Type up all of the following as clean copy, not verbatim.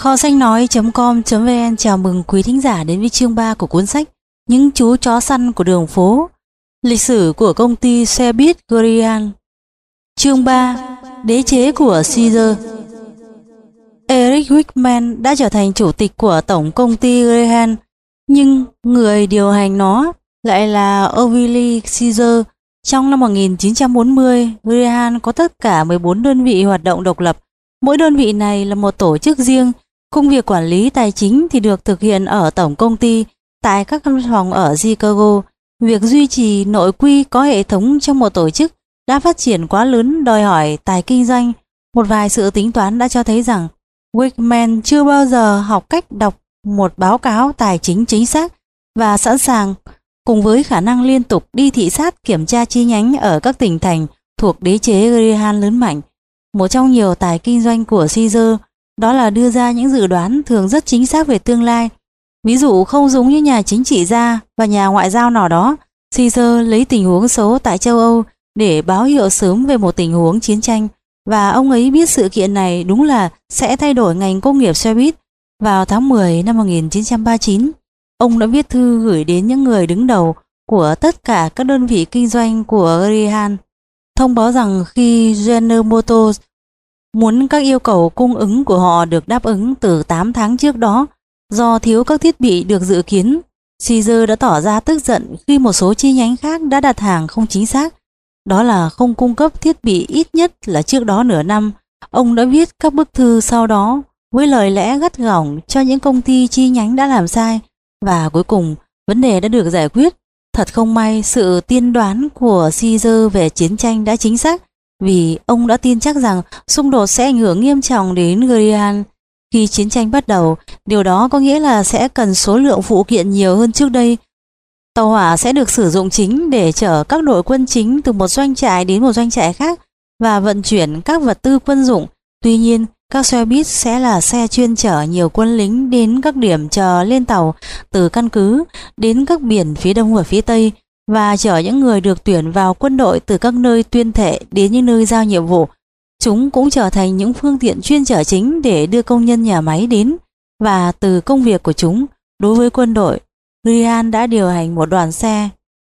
Kho sách nói.com.vn chào mừng quý thính giả đến với chương 3 của cuốn sách Những chú chó săn của đường phố. Lịch sử của công ty xe buýt Greyhound. Chương 3. Đế chế của Caesar. Eric Wickman đã trở thành chủ tịch của tổng công ty Greyhound, nhưng người điều hành nó lại là Orville Caesar. Trong năm 1940, Greyhound có tất cả 14 đơn vị hoạt động độc lập. Mỗi đơn vị này là một tổ chức riêng. Công việc quản lý tài chính thì được thực hiện ở tổng công ty tại các văn phòng ở Chicago. Việc duy trì nội quy có hệ thống trong một tổ chức đã phát triển quá lớn, đòi hỏi tài kinh doanh. Một vài sự tính toán đã cho thấy rằng Wickman chưa bao giờ học cách đọc một báo cáo tài chính chính xác và sẵn sàng, cùng với khả năng liên tục đi thị sát kiểm tra chi nhánh ở các tỉnh thành thuộc đế chế Greyhound lớn mạnh. Một trong nhiều tài kinh doanh của Caesar đó là đưa ra những dự đoán thường rất chính xác về tương lai. Ví dụ, không giống như nhà chính trị gia và nhà ngoại giao nào đó, Caesar lấy tình huống xấu tại châu Âu để báo hiệu sớm về một tình huống chiến tranh, và ông ấy biết sự kiện này đúng là sẽ thay đổi ngành công nghiệp xe buýt. Vào tháng 10 năm 1939, ông đã viết thư gửi đến những người đứng đầu của tất cả các đơn vị kinh doanh của Greyhound, thông báo rằng khi General Motors muốn các yêu cầu cung ứng của họ được đáp ứng từ 8 tháng trước đó do thiếu các thiết bị được dự kiến. Caesar đã tỏ ra tức giận khi một số chi nhánh khác đã đặt hàng không chính xác, đó là không cung cấp thiết bị ít nhất là trước đó nửa năm. Ông đã viết các bức thư sau đó với lời lẽ gắt gỏng cho những công ty chi nhánh đã làm sai, và cuối cùng vấn đề đã được giải quyết. Thật không may, sự tiên đoán của Caesar về chiến tranh đã chính xác, vì ông đã tin chắc rằng xung đột sẽ ảnh hưởng nghiêm trọng đến Greyhound. Khi chiến tranh bắt đầu, điều đó có nghĩa là sẽ cần số lượng phụ kiện nhiều hơn trước đây. Tàu hỏa sẽ được sử dụng chính để chở các đội quân chính từ một doanh trại đến một doanh trại khác và vận chuyển các vật tư quân dụng. Tuy nhiên, các xe buýt sẽ là xe chuyên chở nhiều quân lính đến các điểm chờ lên tàu, từ căn cứ đến các biển phía đông và phía tây, và chở những người được tuyển vào quân đội từ các nơi tuyên thệ đến những nơi giao nhiệm vụ. Chúng cũng trở thành những phương tiện chuyên chở chính để đưa công nhân nhà máy đến và từ công việc của chúng. Đối với quân đội, Greyhound đã điều hành một đoàn xe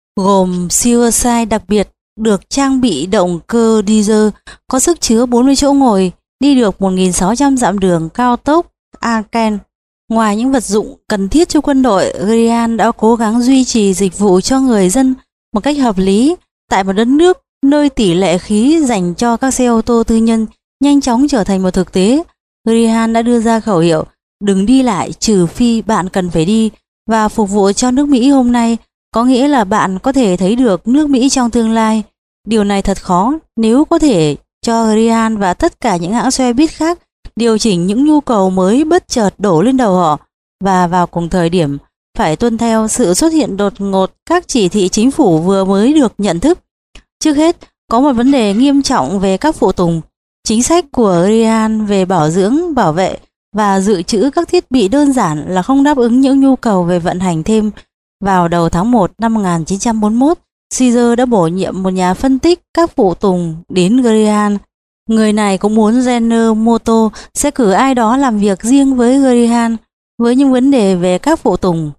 gồm Silverside đặc biệt được trang bị động cơ diesel có sức chứa 40 chỗ ngồi, đi được 1.600 dặm đường cao tốc Arkansas. Ngoài những vật dụng cần thiết cho quân đội, Greyhound đã cố gắng duy trì dịch vụ cho người dân một cách hợp lý tại một đất nước nơi tỷ lệ khí dành cho các xe ô tô tư nhân nhanh chóng trở thành một thực tế. Greyhound đã đưa ra khẩu hiệu đừng đi lại trừ phi bạn cần phải đi, và phục vụ cho nước Mỹ hôm nay có nghĩa là bạn có thể thấy được nước Mỹ trong tương lai. Điều này thật khó nếu có thể cho Greyhound và tất cả những hãng xe buýt khác điều chỉnh những nhu cầu mới bất chợt đổ lên đầu họ, và vào cùng thời điểm phải tuân theo sự xuất hiện đột ngột các chỉ thị chính phủ vừa mới được nhận thức. Trước hết, có một vấn đề nghiêm trọng về các phụ tùng. Chính sách của Greyhound về bảo dưỡng, bảo vệ và dự trữ các thiết bị đơn giản là không đáp ứng những nhu cầu về vận hành thêm. Vào đầu tháng 1 năm 1941, Caesar đã bổ nhiệm một nhà phân tích các phụ tùng đến Greyhound. Người này cũng muốn General Motors sẽ cử ai đó làm việc riêng với Greyhound với những vấn đề về các phụ tùng.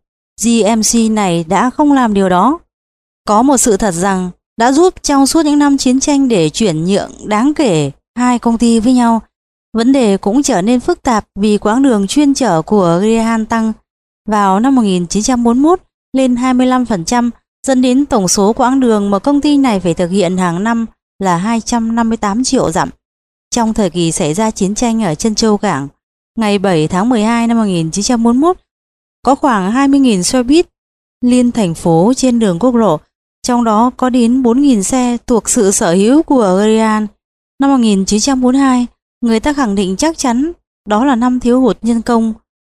GMC này đã không làm điều đó. Có một sự thật rằng đã giúp trong suốt những năm chiến tranh để chuyển nhượng đáng kể hai công ty với nhau. Vấn đề cũng trở nên phức tạp vì quãng đường chuyên chở của Greyhound tăng vào năm 1941 lên 25%, dẫn đến tổng số quãng đường mà công ty này phải thực hiện hàng năm là 258 triệu dặm. Trong thời kỳ xảy ra chiến tranh ở Trân Châu Cảng, ngày 7 tháng 12 năm 1941, có khoảng 20.000 xe buýt liên thành phố trên đường quốc lộ, trong đó có đến 4.000 xe thuộc sự sở hữu của Greyhound. Năm 1942, người ta khẳng định chắc chắn đó là năm thiếu hụt nhân công.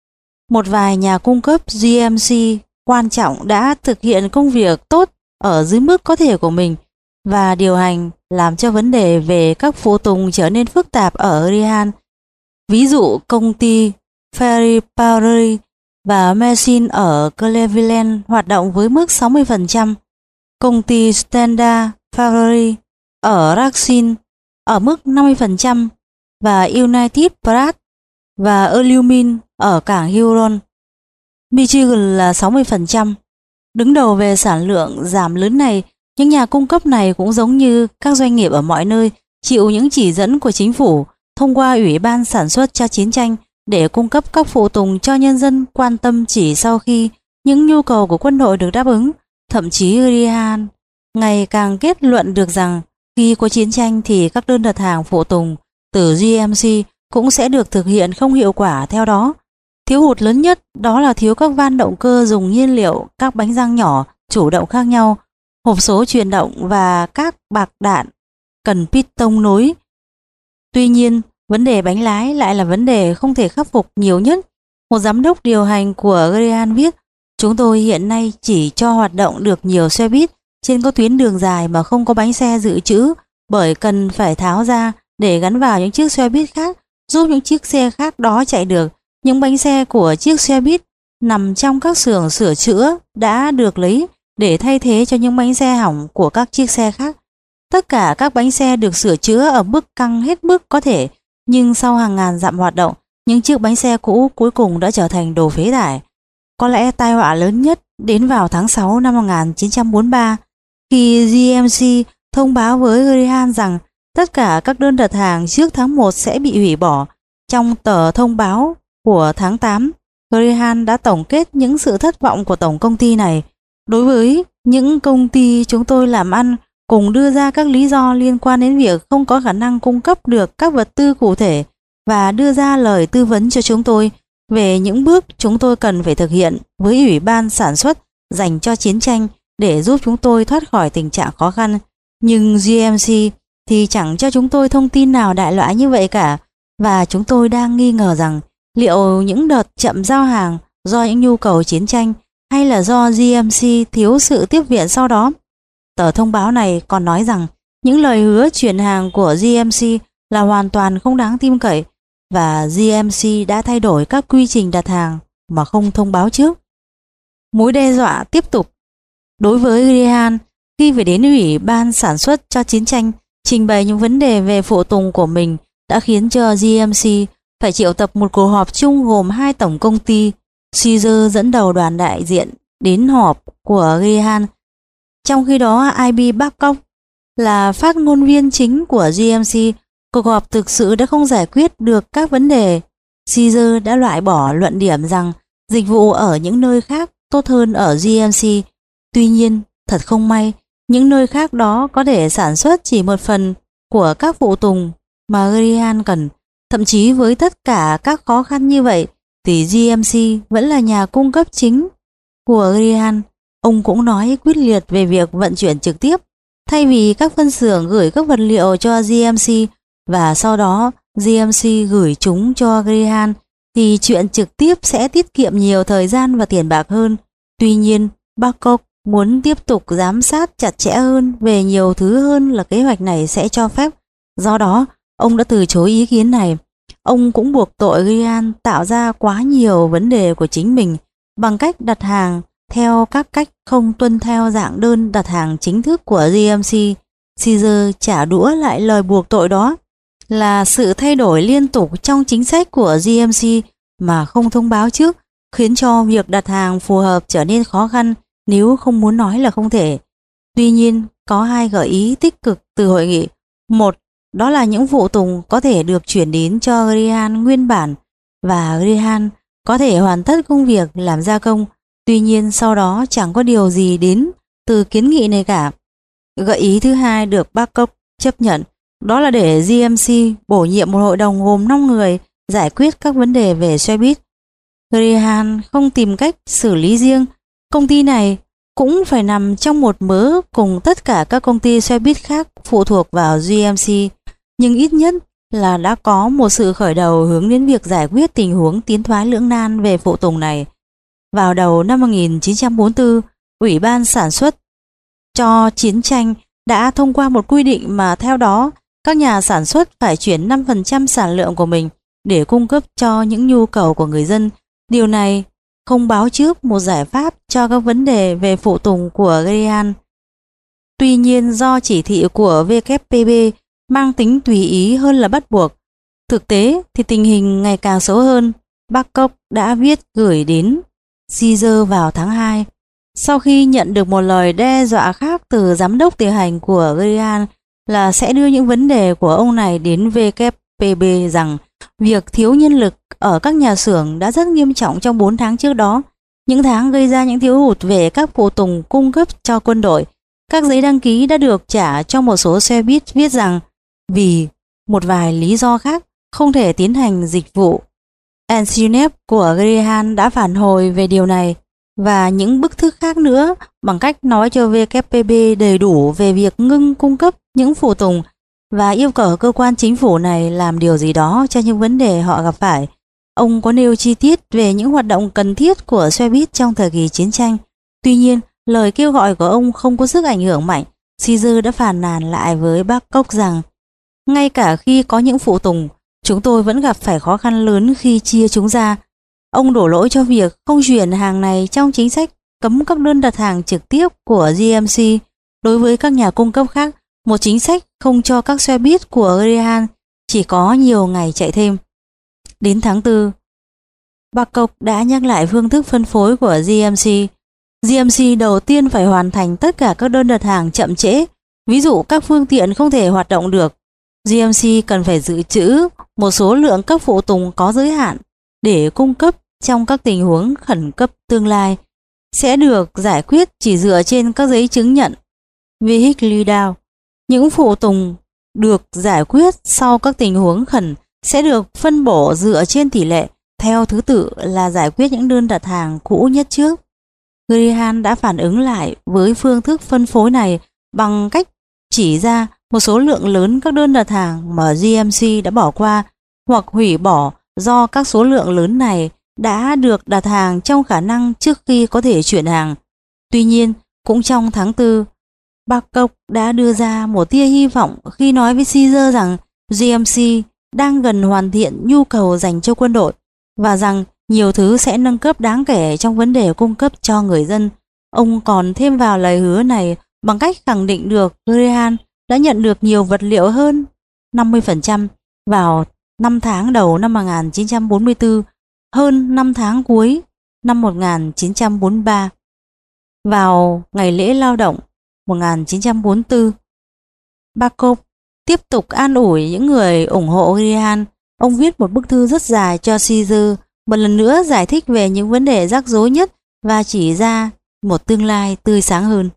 Một vài nhà cung cấp GMC quan trọng đã thực hiện công việc tốt ở dưới mức có thể của mình, và điều hành làm cho vấn đề về các phụ tùng trở nên phức tạp ở Greyhound. Ví dụ, công ty Ferry Powdery và Machine ở Cleveland hoạt động với mức 60%, công ty Standard Powdery ở Racine ở mức 50%, và United Brass và alumin ở cảng Huron, Michigan là 60%. Đứng đầu về sản lượng giảm lớn này, những nhà cung cấp này cũng giống như các doanh nghiệp ở mọi nơi chịu những chỉ dẫn của chính phủ thông qua Ủy ban sản xuất cho chiến tranh để cung cấp các phụ tùng cho nhân dân quan tâm chỉ sau khi những nhu cầu của quân đội được đáp ứng. Thậm chí Graham ngày càng kết luận được rằng khi có chiến tranh thì các đơn đặt hàng phụ tùng từ GMC cũng sẽ được thực hiện không hiệu quả theo đó. Thiếu hụt lớn nhất đó là thiếu các van động cơ dùng nhiên liệu, các bánh răng nhỏ chủ động khác nhau, hộp số chuyển động và các bạc đạn cần piston nối. Tuy nhiên, vấn đề bánh lái lại là vấn đề không thể khắc phục nhiều nhất. Một giám đốc điều hành của Graham viết: "Chúng tôi hiện nay chỉ cho hoạt động được nhiều xe buýt trên các tuyến đường dài mà không có bánh xe dự trữ, bởi cần phải tháo ra để gắn vào những chiếc xe buýt khác, giúp những chiếc xe khác đó chạy được. Những bánh xe của chiếc xe buýt nằm trong các xưởng sửa chữa đã được lấy để thay thế cho những bánh xe hỏng của các chiếc xe khác. Tất cả các bánh xe được sửa chữa ở mức căng hết mức có thể, nhưng sau hàng ngàn dặm hoạt động, những chiếc bánh xe cũ cuối cùng đã trở thành đồ phế thải." Có lẽ tai họa lớn nhất đến vào tháng 6 năm 1943, khi GMC thông báo với Graham rằng tất cả các đơn đặt hàng trước tháng 1 sẽ bị hủy bỏ. Trong tờ thông báo của tháng 8, Graham đã tổng kết những sự thất vọng của tổng công ty này. "Đối với những công ty chúng tôi làm ăn, cùng đưa ra các lý do liên quan đến việc không có khả năng cung cấp được các vật tư cụ thể và đưa ra lời tư vấn cho chúng tôi về những bước chúng tôi cần phải thực hiện với Ủy ban sản xuất dành cho chiến tranh để giúp chúng tôi thoát khỏi tình trạng khó khăn. Nhưng GMC thì chẳng cho chúng tôi thông tin nào đại loại như vậy cả, và chúng tôi đang nghi ngờ rằng liệu những đợt chậm giao hàng do những nhu cầu chiến tranh hay là do GMC thiếu sự tiếp viện sau đó." Tờ thông báo này còn nói rằng những lời hứa chuyển hàng của GMC là hoàn toàn không đáng tin cậy và GMC đã thay đổi các quy trình đặt hàng mà không thông báo trước. Mối đe dọa tiếp tục đối với Graham khi phải đến Ủy ban sản xuất cho chiến tranh trình bày những vấn đề về phụ tùng của mình đã khiến cho GMC phải triệu tập một cuộc họp chung gồm hai tổng công ty. Caesar dẫn đầu đoàn đại diện đến họp của Graham. Trong khi đó, I.B. Babcock là phát ngôn viên chính của GMC. Cuộc họp thực sự đã không giải quyết được các vấn đề. Caesar đã loại bỏ luận điểm rằng dịch vụ ở những nơi khác tốt hơn ở GMC. Tuy nhiên, thật không may, những nơi khác đó có thể sản xuất chỉ một phần của các phụ tùng mà Graham cần. Thậm chí với tất cả các khó khăn như vậy thì GMC vẫn là nhà cung cấp chính của Graham. Ông cũng nói quyết liệt về việc vận chuyển trực tiếp, thay vì các phân xưởng gửi các vật liệu cho GMC và sau đó GMC gửi chúng cho Graham, thì chuyện trực tiếp sẽ tiết kiệm nhiều thời gian và tiền bạc hơn. Tuy nhiên, Babcock muốn tiếp tục giám sát chặt chẽ hơn về nhiều thứ hơn là kế hoạch này sẽ cho phép. Do đó, ông đã từ chối ý kiến này. Ông cũng buộc tội Graham tạo ra quá nhiều vấn đề của chính mình bằng cách đặt hàng theo các cách không tuân theo dạng đơn đặt hàng chính thức của GMC. Caesar trả đũa lại lời buộc tội đó là sự thay đổi liên tục trong chính sách của GMC mà không thông báo trước, khiến cho việc đặt hàng phù hợp trở nên khó khăn, nếu không muốn nói là không thể. Tuy nhiên, có hai gợi ý tích cực từ hội nghị. Một, đó là những phụ tùng có thể được chuyển đến cho Graham nguyên bản và Graham có thể hoàn tất công việc làm gia công. Tuy nhiên sau đó chẳng có điều gì đến từ kiến nghị này cả. Gợi ý thứ hai được Babcock chấp nhận, đó là để GMC bổ nhiệm một hội đồng gồm 5 người giải quyết các vấn đề về xe buýt. Graham không tìm cách xử lý riêng. Công ty này cũng phải nằm trong một mớ cùng tất cả các công ty xe buýt khác phụ thuộc vào GMC, nhưng ít nhất là đã có một sự khởi đầu hướng đến việc giải quyết tình huống tiến thoái lưỡng nan về phụ tùng này. Vào đầu năm 1944, Ủy ban sản xuất cho chiến tranh đã thông qua một quy định mà theo đó các nhà sản xuất phải chuyển 5% sản lượng của mình để cung cấp cho những nhu cầu của người dân. Điều này không báo trước một giải pháp cho các vấn đề về phụ tùng của Graham. Tuy nhiên, do chỉ thị của WPP mang tính tùy ý hơn là bắt buộc, Thực tế thì tình hình ngày càng xấu hơn. Babcock đã viết gửi đến Caesar vào tháng 2. Sau khi nhận được một lời đe dọa khác từ giám đốc điều hành của Gorian là sẽ đưa những vấn đề của ông này đến WPB, rằng việc thiếu nhân lực ở các nhà xưởng đã rất nghiêm trọng trong 4 tháng trước đó, những tháng gây ra những thiếu hụt về các phụ tùng cung cấp cho quân đội. Các giấy đăng ký đã được trả cho một số xe buýt viết rằng vì một vài lý do khác không thể tiến hành dịch vụ. Ansinep của Graham đã phản hồi về điều này và những bức thư khác nữa bằng cách nói cho WPB đầy đủ về việc ngưng cung cấp những phụ tùng và yêu cầu cơ quan chính phủ này làm điều gì đó cho những vấn đề họ gặp phải. Ông có nêu chi tiết về những hoạt động cần thiết của xe buýt trong thời kỳ chiến tranh. Tuy nhiên, lời kêu gọi của ông không có sức ảnh hưởng mạnh. Caesar đã phàn nàn lại với Babcock rằng ngay cả khi có những phụ tùng, chúng tôi vẫn gặp phải khó khăn lớn khi chia chúng ra. Ông đổ lỗi cho việc không chuyển hàng này trong chính sách cấm các đơn đặt hàng trực tiếp của GMC đối với các nhà cung cấp khác, một chính sách không cho các xe buýt của Graham chỉ có nhiều ngày chạy thêm. Đến tháng 4, Babcock đã nhắc lại phương thức phân phối của GMC. GMC đầu tiên phải hoàn thành tất cả các đơn đặt hàng chậm trễ, ví dụ các phương tiện không thể hoạt động được. GMC cần phải dự trữ một số lượng các phụ tùng có giới hạn để cung cấp trong các tình huống khẩn cấp tương lai, sẽ được giải quyết chỉ dựa trên các giấy chứng nhận Vehicle Down. Những phụ tùng được giải quyết sau các tình huống khẩn sẽ được phân bổ dựa trên tỷ lệ theo thứ tự là giải quyết những đơn đặt hàng cũ nhất trước. Graham đã phản ứng lại với phương thức phân phối này bằng cách chỉ ra một số lượng lớn các đơn đặt hàng mà GMC đã bỏ qua hoặc hủy bỏ do các số lượng lớn này đã được đặt hàng trong khả năng trước khi có thể chuyển hàng. Tuy nhiên, cũng trong tháng 4, Babcock đã đưa ra một tia hy vọng khi nói với Caesar rằng GMC đang gần hoàn thiện nhu cầu dành cho quân đội và rằng nhiều thứ sẽ nâng cấp đáng kể trong vấn đề cung cấp cho người dân. Ông còn thêm vào lời hứa này bằng cách khẳng định được Graham đã nhận được nhiều vật liệu hơn 50% vào 5 tháng đầu năm 1944, hơn 5 tháng cuối năm 1943. Vào ngày lễ lao động 1944, Babcock tiếp tục an ủi những người ủng hộ Graham. Ông viết một bức thư rất dài cho Caesar, một lần nữa giải thích về những vấn đề rắc rối nhất và chỉ ra một tương lai tươi sáng hơn.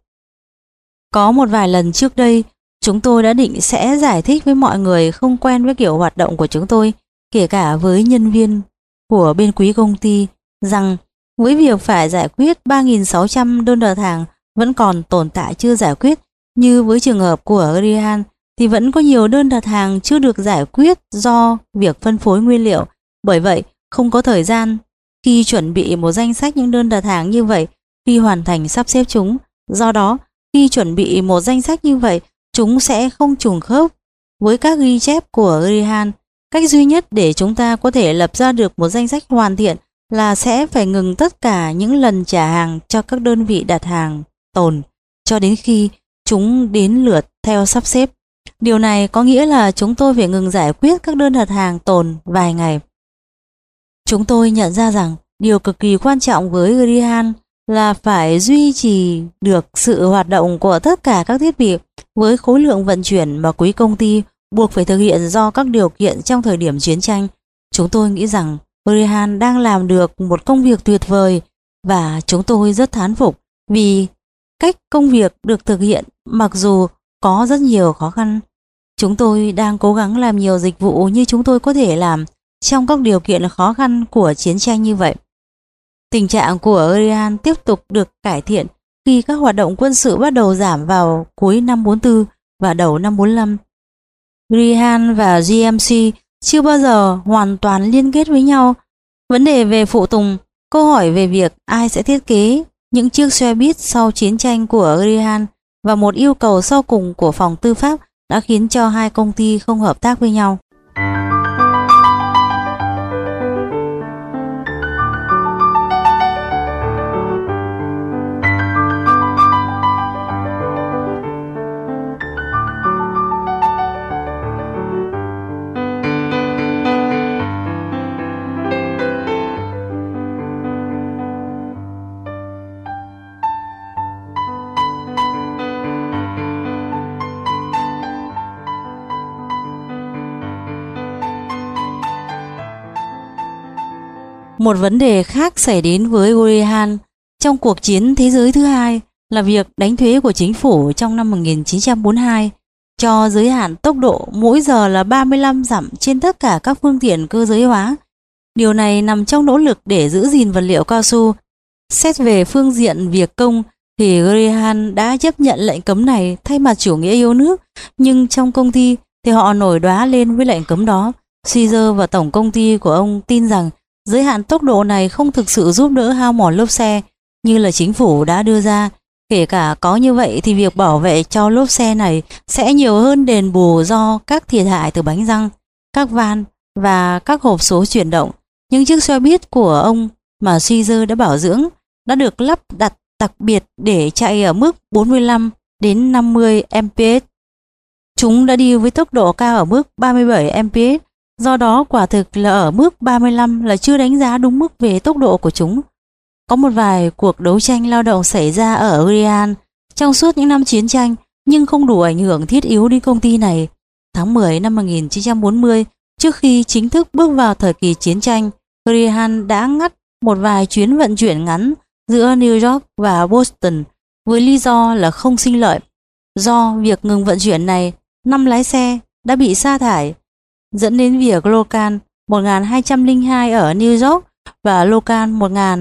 Có một vài lần trước đây, chúng tôi đã định sẽ giải thích với mọi người không quen với kiểu hoạt động của chúng tôi, kể cả với nhân viên của bên quý công ty, rằng với việc phải giải quyết 3.600 đơn đặt hàng vẫn còn tồn tại chưa giải quyết, như với trường hợp của Graham thì vẫn có nhiều đơn đặt hàng chưa được giải quyết do việc phân phối nguyên liệu. Bởi vậy, không có thời gian khi chuẩn bị một danh sách những đơn đặt hàng như vậy khi hoàn thành sắp xếp chúng. Do đó, khi chuẩn bị một danh sách như vậy, chúng sẽ không trùng khớp với các ghi chép của Graham. Cách duy nhất để chúng ta có thể lập ra được một danh sách hoàn thiện là sẽ phải ngừng tất cả những lần trả hàng cho các đơn vị đặt hàng tồn cho đến khi chúng đến lượt theo sắp xếp. Điều này có nghĩa là chúng tôi phải ngừng giải quyết các đơn đặt hàng tồn vài ngày. Chúng tôi nhận ra rằng điều cực kỳ quan trọng với Graham là phải duy trì được sự hoạt động của tất cả các thiết bị với khối lượng vận chuyển mà quý công ty buộc phải thực hiện do các điều kiện trong thời điểm chiến tranh. Chúng tôi nghĩ rằng Graham đang làm được một công việc tuyệt vời và chúng tôi rất thán phục vì cách công việc được thực hiện mặc dù có rất nhiều khó khăn. Chúng tôi đang cố gắng làm nhiều dịch vụ như chúng tôi có thể làm trong các điều kiện khó khăn của chiến tranh như vậy. Tình trạng của Graham tiếp tục được cải thiện khi các hoạt động quân sự bắt đầu giảm vào cuối năm 44 và đầu năm 45. Graham và GMC chưa bao giờ hoàn toàn liên kết với nhau. Vấn đề về phụ tùng, câu hỏi về việc ai sẽ thiết kế những chiếc xe buýt sau chiến tranh của Graham và một yêu cầu sau cùng của phòng tư pháp đã khiến cho hai công ty không hợp tác với nhau. Một vấn đề khác xảy đến với Gorihan trong cuộc chiến thế giới thứ hai là việc đánh thuế của chính phủ trong năm 1942 cho giới hạn tốc độ mỗi giờ là 35 dặm trên tất cả các phương tiện cơ giới hóa. Điều này nằm trong nỗ lực để giữ gìn vật liệu cao su. Xét về phương diện việc công thì Gorihan đã chấp nhận lệnh cấm này thay mặt chủ nghĩa yêu nước, nhưng trong công ty thì họ nổi đoá lên với lệnh cấm đó. Caesar và tổng công ty của ông tin rằng giới hạn tốc độ này không thực sự giúp đỡ hao mòn lốp xe như là chính phủ đã đưa ra. Kể cả có như vậy thì việc bảo vệ cho lốp xe này sẽ nhiều hơn đền bù do các thiệt hại từ bánh răng, các van và các hộp số chuyển động. Những chiếc xe buýt của ông mà Caesar đã bảo dưỡng đã được lắp đặt đặc biệt để chạy ở mức 45 đến 50 mph. Chúng đã đi với tốc độ cao ở mức 37 mph, do đó quả thực là ở mức 35 là chưa đánh giá đúng mức về tốc độ của chúng. Có một vài cuộc đấu tranh lao động xảy ra ở Gorihan trong suốt những năm chiến tranh nhưng không đủ ảnh hưởng thiết yếu đến công ty này. Tháng 10 năm 1940, trước khi chính thức bước vào thời kỳ chiến tranh, Gorihan đã ngắt một vài chuyến vận chuyển ngắn giữa New York và Boston với lý do là không sinh lợi. Do việc ngừng vận chuyển này, 5 lái xe đã bị sa thải, dẫn đến việc Local 1202 ở New York và Local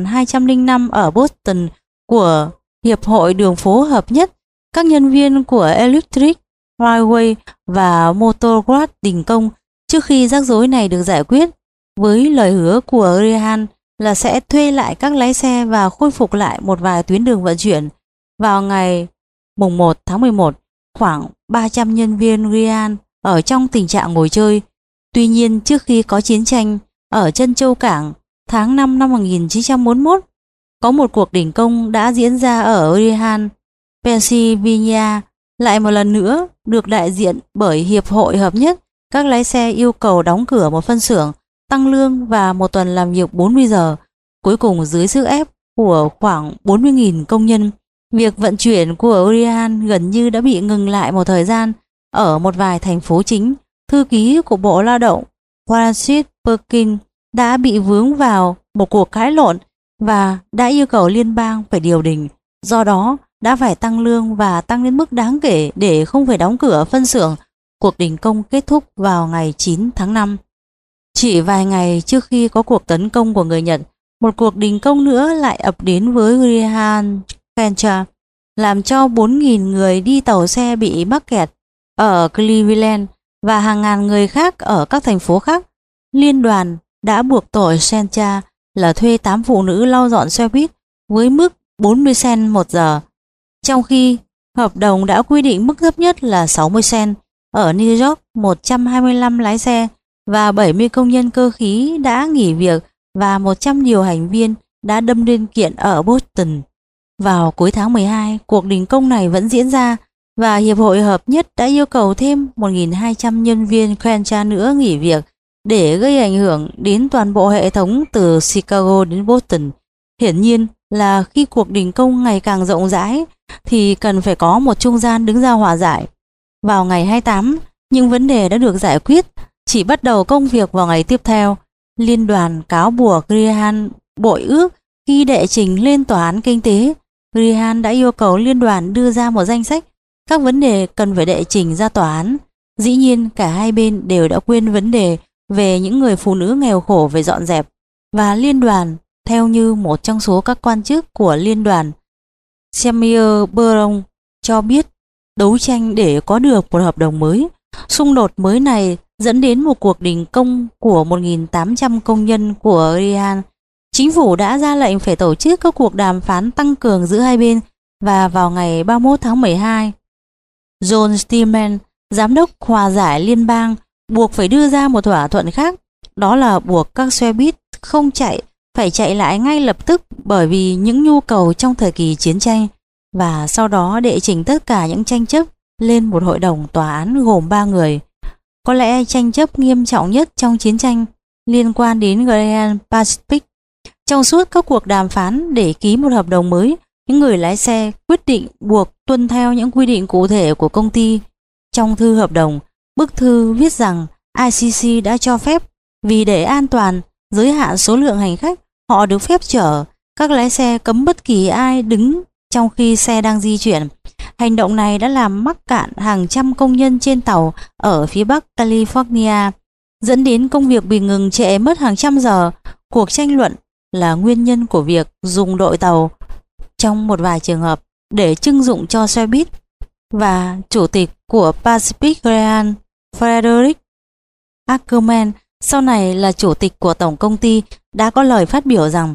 1205 ở Boston của Hiệp hội Đường phố Hợp nhất, các nhân viên của Electric Railway và Motorways đình công trước khi rắc rối này được giải quyết, với lời hứa của Gorihan là sẽ thuê lại các lái xe và khôi phục lại một vài tuyến đường vận chuyển. Vào ngày mùng 1 tháng 11, khoảng 300 nhân viên Gorihan ở trong tình trạng ngồi chơi. Tuy nhiên, trước khi có chiến tranh, ở Trân Châu Cảng, tháng 5 năm 1941, có một cuộc đình công đã diễn ra ở Gorihan, Pennsylvania, lại một lần nữa được đại diện bởi Hiệp hội Hợp nhất. Các lái xe yêu cầu đóng cửa một phân xưởng, tăng lương và một tuần làm việc 40 giờ. Cuối cùng, dưới sức ép của khoảng 40.000 công nhân, việc vận chuyển của Gorihan gần như đã bị ngừng lại một thời gian. Ở một vài thành phố chính, thư ký của Bộ Lao động Francis Perkins đã bị vướng vào một cuộc cãi lộn và đã yêu cầu liên bang phải điều đình. Do đó, đã phải tăng lương và tăng đến mức đáng kể để không phải đóng cửa phân xưởng. Cuộc đình công kết thúc vào ngày 9 tháng 5. Chỉ vài ngày trước khi có cuộc tấn công của người Nhật, một cuộc đình công nữa lại ập đến với Gorihan Kansas, làm cho 4.000 người đi tàu xe bị mắc kẹt ở Cleveland và hàng ngàn người khác ở các thành phố khác. Liên đoàn đã buộc tội Sencha là thuê 8 phụ nữ lau dọn xe buýt với mức 40 cent một giờ, trong khi hợp đồng đã quy định mức thấp nhất là 60 cent. Ở New York, 125 lái xe và 70 công nhân cơ khí đã nghỉ việc và 100 điều hành viên đã đâm đơn kiện ở Boston. Vào cuối tháng 12, cuộc đình công này vẫn diễn ra và Hiệp hội Hợp nhất đã yêu cầu thêm 1.200 nhân viên Kansas nữa nghỉ việc để gây ảnh hưởng đến toàn bộ hệ thống từ Chicago đến Boston. Hiển nhiên là khi cuộc đình công ngày càng rộng rãi thì cần phải có một trung gian đứng ra hòa giải. Vào ngày 28, những vấn đề đã được giải quyết. Chỉ bắt đầu công việc vào ngày tiếp theo, liên đoàn cáo buộc Gorihan bội ước khi đệ trình lên tòa án kinh tế. Gorihan đã yêu cầu liên đoàn đưa ra một danh sách các vấn đề cần phải đệ trình ra tòa án. Dĩ nhiên cả hai bên đều đã quên vấn đề về những người phụ nữ nghèo khổ phải dọn dẹp, và liên đoàn, theo như một trong số các quan chức của liên đoàn, Samuel Brown, cho biết đấu tranh để có được một hợp đồng mới. Xung đột mới này dẫn đến một cuộc đình công của 1.800 công nhân của Gorihan. Chính phủ đã ra lệnh phải tổ chức các cuộc đàm phán tăng cường giữa hai bên, và vào ngày 31 tháng 12, John Stillman, giám đốc hòa giải liên bang, buộc phải đưa ra một thỏa thuận khác, đó là buộc các xe buýt không chạy phải chạy lại ngay lập tức bởi vì những nhu cầu trong thời kỳ chiến tranh, và sau đó đệ trình tất cả những tranh chấp lên một hội đồng tòa án gồm 3 người. Có lẽ tranh chấp nghiêm trọng nhất trong chiến tranh liên quan đến Grand Pacific. Trong suốt các cuộc đàm phán để ký một hợp đồng mới, những người lái xe quyết định buộc tuân theo những quy định cụ thể của công ty. Trong thư hợp đồng, bức thư viết rằng ICC đã cho phép vì để an toàn giới hạn số lượng hành khách họ được phép chở các lái xe, cấm bất kỳ ai đứng trong khi xe đang di chuyển. Hành động này đã làm mắc cạn hàng trăm công nhân trên tàu ở phía bắc California, dẫn đến công việc bị ngừng trệ mất hàng trăm giờ. Cuộc tranh luận là nguyên nhân của việc dùng đội tàu trong một vài trường hợp để trưng dụng cho xe buýt, và chủ tịch của Pacific Rail Frederick Ackerman, sau này là chủ tịch của tổng công ty, đã có lời phát biểu rằng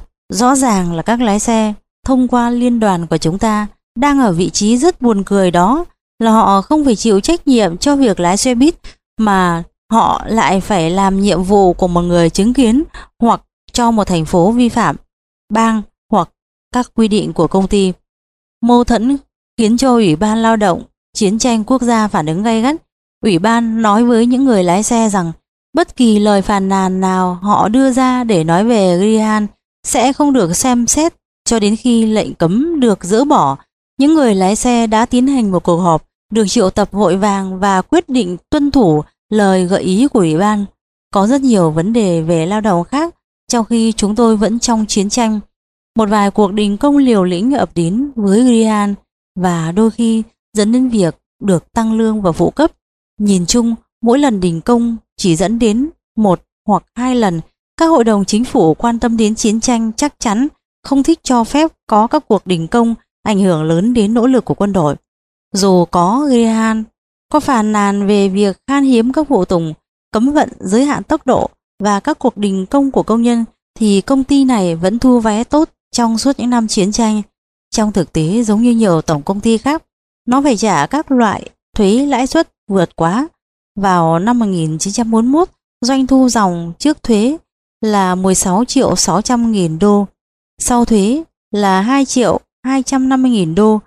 rõ ràng là các lái xe thông qua liên đoàn của chúng ta đang ở vị trí rất buồn cười, đó là họ không phải chịu trách nhiệm cho việc lái xe buýt, mà họ lại phải làm nhiệm vụ của một người chứng kiến hoặc cho một thành phố vi phạm bang hoặc các quy định của công ty. Mâu thuẫn khiến cho Ủy ban Lao động Chiến tranh Quốc gia phản ứng gay gắt. Ủy ban nói với những người lái xe rằng bất kỳ lời phàn nàn nào họ đưa ra để nói về Greyhound sẽ không được xem xét cho đến khi lệnh cấm được dỡ bỏ. Những người lái xe đã tiến hành một cuộc họp, được triệu tập vội vàng và quyết định tuân thủ lời gợi ý của Ủy ban. Có rất nhiều vấn đề về lao động khác trong khi chúng tôi vẫn trong chiến tranh. Một vài cuộc đình công liều lĩnh ập đến với Greyhound và đôi khi dẫn đến việc được tăng lương và phụ cấp. Nhìn chung, mỗi lần đình công chỉ dẫn đến 1 hoặc 2 lần. Các hội đồng chính phủ quan tâm đến chiến tranh chắc chắn không thích cho phép có các cuộc đình công ảnh hưởng lớn đến nỗ lực của quân đội. Dù có Greyhound có phàn nàn về việc khan hiếm các phụ tùng, cấm vận, giới hạn tốc độ và các cuộc đình công của công nhân, thì công ty này vẫn thu vé tốt trong suốt những năm chiến tranh. Trong thực tế, giống như nhiều tổng công ty khác, nó phải trả các loại thuế lãi suất vượt quá. Vào năm 1941, doanh thu dòng trước thuế là 16 triệu 600 nghìn đô, sau thuế là 2 triệu 250 nghìn đô.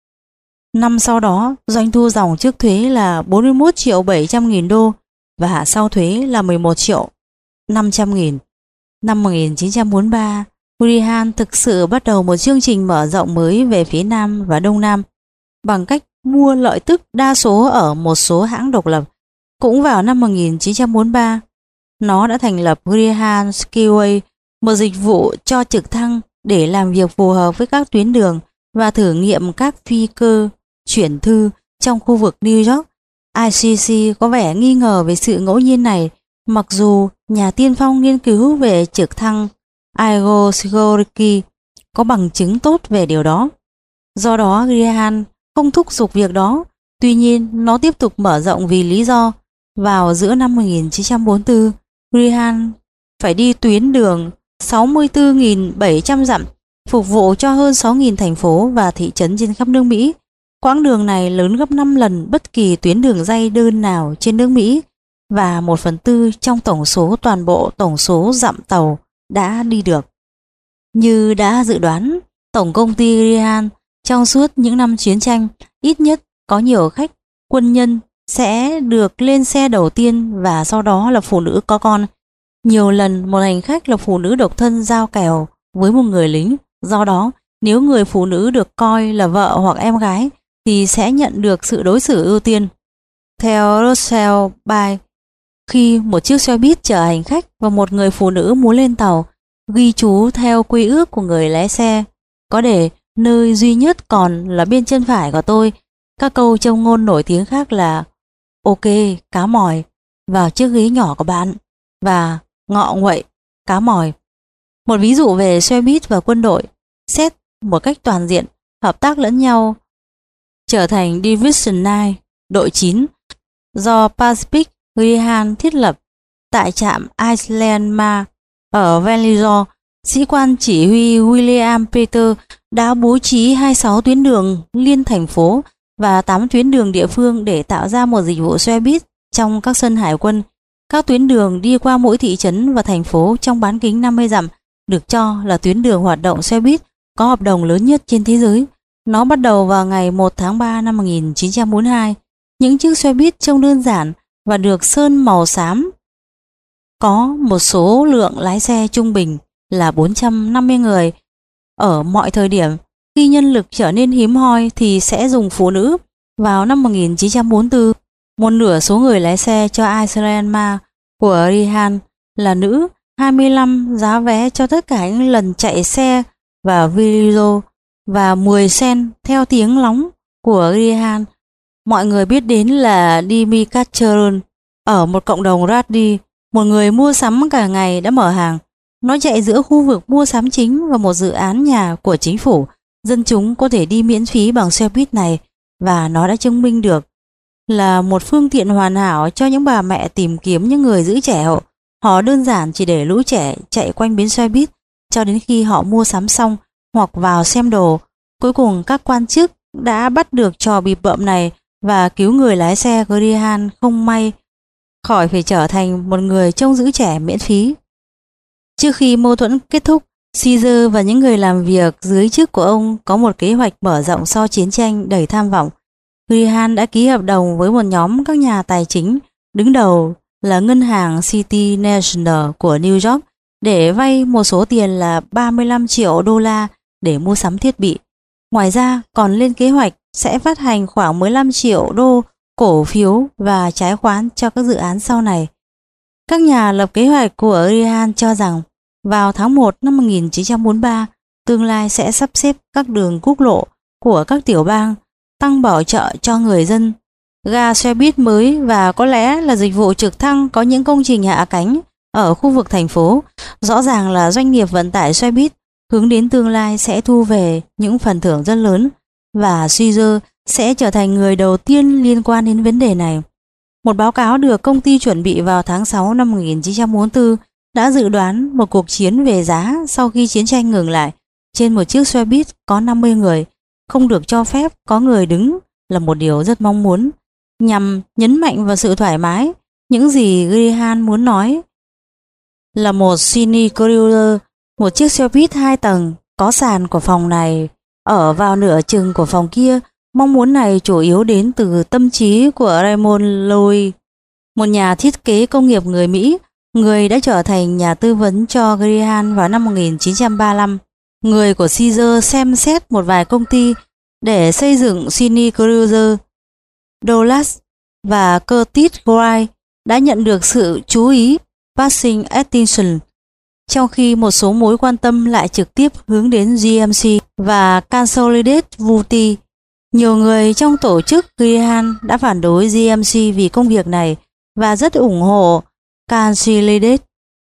Năm sau đó, doanh thu dòng trước thuế là 41 triệu 700 nghìn đô và sau thuế là 11 triệu 500 nghìn. Năm 1943, Greyhound thực sự bắt đầu một chương trình mở rộng mới về phía Nam và Đông Nam bằng cách mua lợi tức đa số ở một số hãng độc lập. Cũng vào năm 1943, nó đã thành lập Greyhound Skyway, một dịch vụ cho trực thăng để làm việc phù hợp với các tuyến đường và thử nghiệm các phi cơ chuyển thư trong khu vực New York. ICC có vẻ nghi ngờ về sự ngẫu nhiên này, mặc dù nhà tiên phong nghiên cứu về trực thăng Igor Sikorsky có bằng chứng tốt về điều đó. Do đó, Greyhound không thúc giục việc đó. Tuy nhiên, nó tiếp tục mở rộng vì lý do vào giữa năm 1944, Greyhound phải đi tuyến đường 64.700 dặm, phục vụ cho hơn 6.000 thành phố và thị trấn trên khắp nước Mỹ. Quãng đường này lớn gấp 5 lần bất kỳ tuyến đường ray đơn nào trên nước Mỹ và 1/4 trong toàn bộ tổng số dặm tàu đã đi được. Như đã dự đoán, tổng công ty Greyhound trong suốt những năm chiến tranh, ít nhất có nhiều khách quân nhân sẽ được lên xe đầu tiên và sau đó là phụ nữ có con. Nhiều lần một hành khách là phụ nữ độc thân giao kèo với một người lính. Do đó, nếu người phụ nữ được coi là vợ hoặc em gái thì sẽ nhận được sự đối xử ưu tiên. Theo Russell Bay, khi một chiếc xe buýt chở hành khách và một người phụ nữ muốn lên tàu, ghi chú theo quy ước của người lái xe có để nơi duy nhất còn là bên chân phải của tôi. Các câu châm ngôn nổi tiếng khác là ok, cá mòi, vào chiếc ghế nhỏ của bạn, và ngọ nguậy, cá mòi. Một ví dụ về xe buýt và quân đội, xét một cách toàn diện, hợp tác lẫn nhau, trở thành Division 9, đội 9, do Pacific Greyhound thiết lập tại trạm Islandma ở Valleyshore. Sĩ quan chỉ huy William Peter đã bố trí 26 tuyến đường liên thành phố và 8 tuyến đường địa phương để tạo ra một dịch vụ xe buýt trong các sân hải quân. Các tuyến đường đi qua mỗi thị trấn và thành phố trong bán kính 50 dặm được cho là tuyến đường hoạt động xe buýt có hợp đồng lớn nhất trên thế giới. Nó bắt đầu vào ngày 1 tháng 3 năm 1942. Những chiếc xe buýt trông đơn giản và được sơn màu xám, có một số lượng lái xe trung bình là 450 người. Ở mọi thời điểm, khi nhân lực trở nên hiếm hoi thì sẽ dùng phụ nữ. Vào năm 1944, một nửa số người lái xe cho Islandma của Greyhound là nữ, 25 giá vé cho tất cả những lần chạy xe và video và 10 sen theo tiếng lóng của Greyhound. Mọi người biết đến là Jimmy Catcheron. Ở một cộng đồng Radley, một người mua sắm cả ngày đã mở hàng. Nó chạy giữa khu vực mua sắm chính và một dự án nhà của chính phủ. Dân chúng có thể đi miễn phí bằng xe buýt này, và nó đã chứng minh được là một phương tiện hoàn hảo cho những bà mẹ tìm kiếm những người giữ trẻ hộ. Họ đơn giản chỉ để lũ trẻ chạy quanh bến xe buýt cho đến khi họ mua sắm xong hoặc vào xem đồ. Cuối cùng các quan chức đã bắt được trò bịp bợm này và cứu người lái xe Greyhound không may khỏi phải trở thành một người trông giữ trẻ miễn phí. Trước khi mâu thuẫn kết thúc, Caesar và những người làm việc dưới chức của ông có một kế hoạch mở rộng sau chiến tranh đầy tham vọng. Greyhound đã ký hợp đồng với một nhóm các nhà tài chính, đứng đầu là ngân hàng City National của New York, để vay một số tiền là 35 triệu đô la để mua sắm thiết bị. Ngoài ra còn lên kế hoạch sẽ phát hành khoảng 15 triệu đô cổ phiếu và trái khoán cho các dự án sau này. Các nhà lập kế hoạch của Greyhound cho rằng vào tháng 1 năm 1943, tương lai sẽ sắp xếp các đường quốc lộ của các tiểu bang, tăng bảo trợ cho người dân, ga xe buýt mới và có lẽ là dịch vụ trực thăng có những công trình hạ cánh ở khu vực thành phố. Rõ ràng là doanh nghiệp vận tải xe buýt hướng đến tương lai sẽ thu về những phần thưởng rất lớn, và Caesar sẽ trở thành người đầu tiên liên quan đến vấn đề này. Một báo cáo được công ty chuẩn bị vào tháng 6 năm 1944 đã dự đoán một cuộc chiến về giá sau khi chiến tranh ngừng lại. Trên một chiếc xe buýt có 50 người, không được cho phép có người đứng là một điều rất mong muốn, nhằm nhấn mạnh vào sự thoải mái. Những gì Greyhound muốn nói là một Cine Cruiser, một chiếc xe buýt 2 tầng, có sàn của phòng này ở vào nửa chừng của phòng kia. Mong muốn này chủ yếu đến từ tâm trí của Raymond Loewy, một nhà thiết kế công nghiệp người Mỹ, người đã trở thành nhà tư vấn cho Greyhound vào năm 1935. Người của Caesar xem xét một vài công ty để xây dựng Cine Cruiser. Douglas và Curtis Wright đã nhận được sự chú ý passing attention, trong khi một số mối quan tâm lại trực tiếp hướng đến GMC và Consolidated Vultee. Nhiều người trong tổ chức Greyhound đã phản đối GMC vì công việc này và rất ủng hộ Consolidated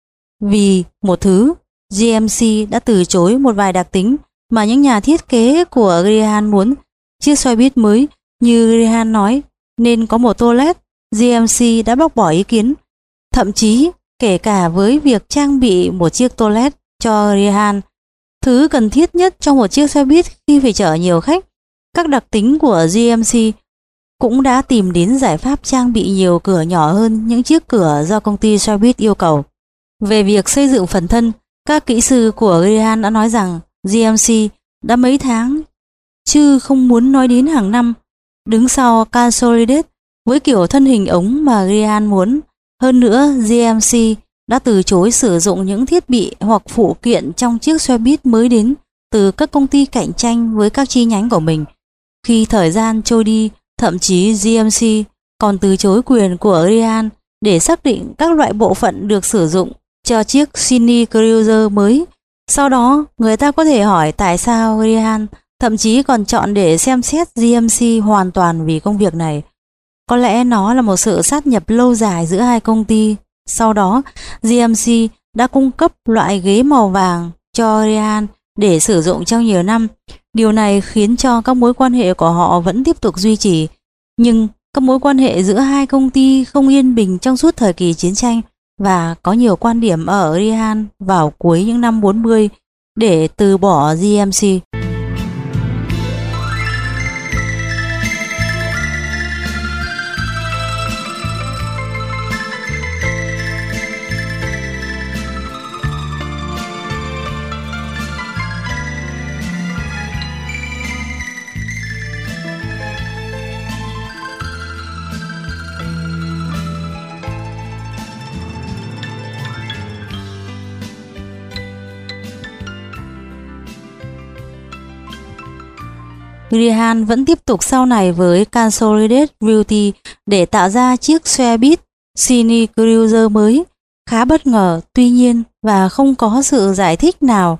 vì một thứ, GMC đã từ chối một vài đặc tính mà những nhà thiết kế của Greyhound muốn. Chiếc xe buýt mới, như Greyhound nói, nên có một toilet. GMC đã bác bỏ ý kiến, thậm chí kể cả với việc trang bị một chiếc toilet cho Greyhound, thứ cần thiết nhất trong một chiếc xe buýt khi phải chở nhiều khách. Các đặc tính của GMC cũng đã tìm đến giải pháp trang bị nhiều cửa nhỏ hơn những chiếc cửa do công ty xe buýt yêu cầu. Về việc xây dựng phần thân, các kỹ sư của Greyhound đã nói rằng GMC đã mấy tháng, chứ không muốn nói đến hàng năm, đứng sau Consolidated với kiểu thân hình ống mà Greyhound muốn. Hơn nữa, GMC đã từ chối sử dụng những thiết bị hoặc phụ kiện trong chiếc xe buýt mới đến từ các công ty cạnh tranh với các chi nhánh của mình. Khi thời gian trôi đi, thậm chí GMC còn từ chối quyền của Greyhound để xác định các loại bộ phận được sử dụng cho chiếc Cine Cruiser mới. Sau đó, người ta có thể hỏi tại sao Greyhound thậm chí còn chọn để xem xét GMC hoàn toàn vì công việc này. Có lẽ nó là một sự sát nhập lâu dài giữa hai công ty. Sau đó, GMC đã cung cấp loại ghế màu vàng cho Greyhound để sử dụng trong nhiều năm. Điều này khiến cho các mối quan hệ của họ vẫn tiếp tục duy trì. Nhưng các mối quan hệ giữa hai công ty không yên bình trong suốt thời kỳ chiến tranh, và có nhiều quan điểm ở Greyhound vào cuối những năm 40 để từ bỏ GMC. Greyhound vẫn tiếp tục sau này với Consolidated Vultee để tạo ra chiếc xe buýt Cine Cruiser mới. khá bất ngờ, tuy nhiên và không có sự giải thích nào.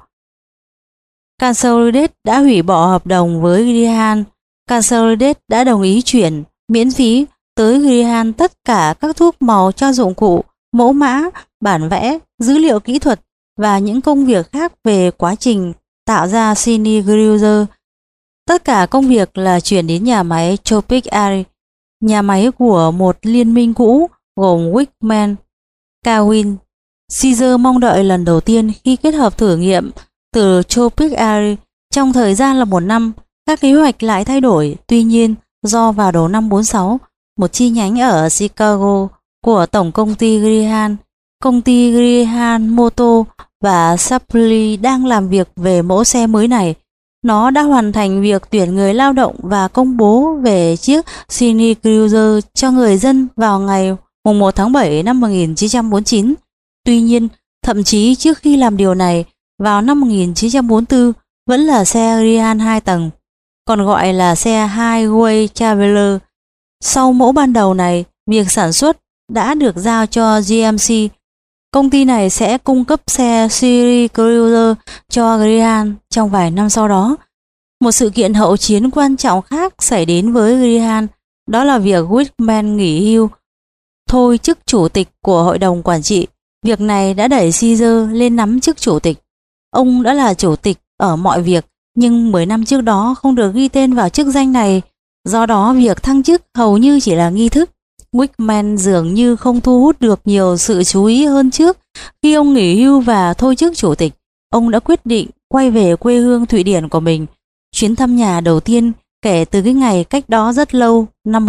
Consolidated đã hủy bỏ hợp đồng với Graham. Consolidated đã đồng ý chuyển miễn phí tới Graham tất cả các thuốc màu cho dụng cụ, mẫu mã, bản vẽ, dữ liệu kỹ thuật và những công việc khác về quá trình tạo ra Cine Cruiser. Tất cả công việc là chuyển đến nhà máy Tropic Air, nhà máy của một liên minh cũ gồm Wickman, Carwin. Caesar mong đợi lần đầu tiên khi kết hợp thử nghiệm từ Tropic Air trong thời gian là 1 năm. Các kế hoạch lại thay đổi, tuy nhiên do vào đầu năm 46, một chi nhánh ở Chicago của tổng công ty Graham, công ty Graham Motor và Supply đang làm việc về mẫu xe mới này. Nó đã hoàn thành việc tuyển người lao động và công bố về chiếc Cine Cruiser cho người dân vào ngày 1 tháng 7 năm 1949. Tuy nhiên, thậm chí trước khi làm điều này, vào năm 1944 vẫn là xe Graham 2 tầng, còn gọi là xe Highway Traveler. Sau mẫu ban đầu này, việc sản xuất đã được giao cho GMC. Công ty này sẽ cung cấp xe Cine Cruiser cho Graham trong vài năm sau đó. Một sự kiện hậu chiến quan trọng khác xảy đến với Graham, đó là việc Wickman nghỉ hưu, thôi chức chủ tịch của hội đồng quản trị. Việc này đã đẩy Caesar lên nắm chức chủ tịch. Ông đã là chủ tịch ở mọi việc, nhưng 10 năm trước đó không được ghi tên vào chức danh này. Do đó việc thăng chức hầu như chỉ là nghi thức. Wickman dường như không thu hút được nhiều sự chú ý hơn trước. Khi ông nghỉ hưu và thôi chức chủ tịch, ông đã quyết định quay về quê hương Thụy Điển của mình. Chuyến thăm nhà đầu tiên kể từ cái ngày cách đó rất lâu, năm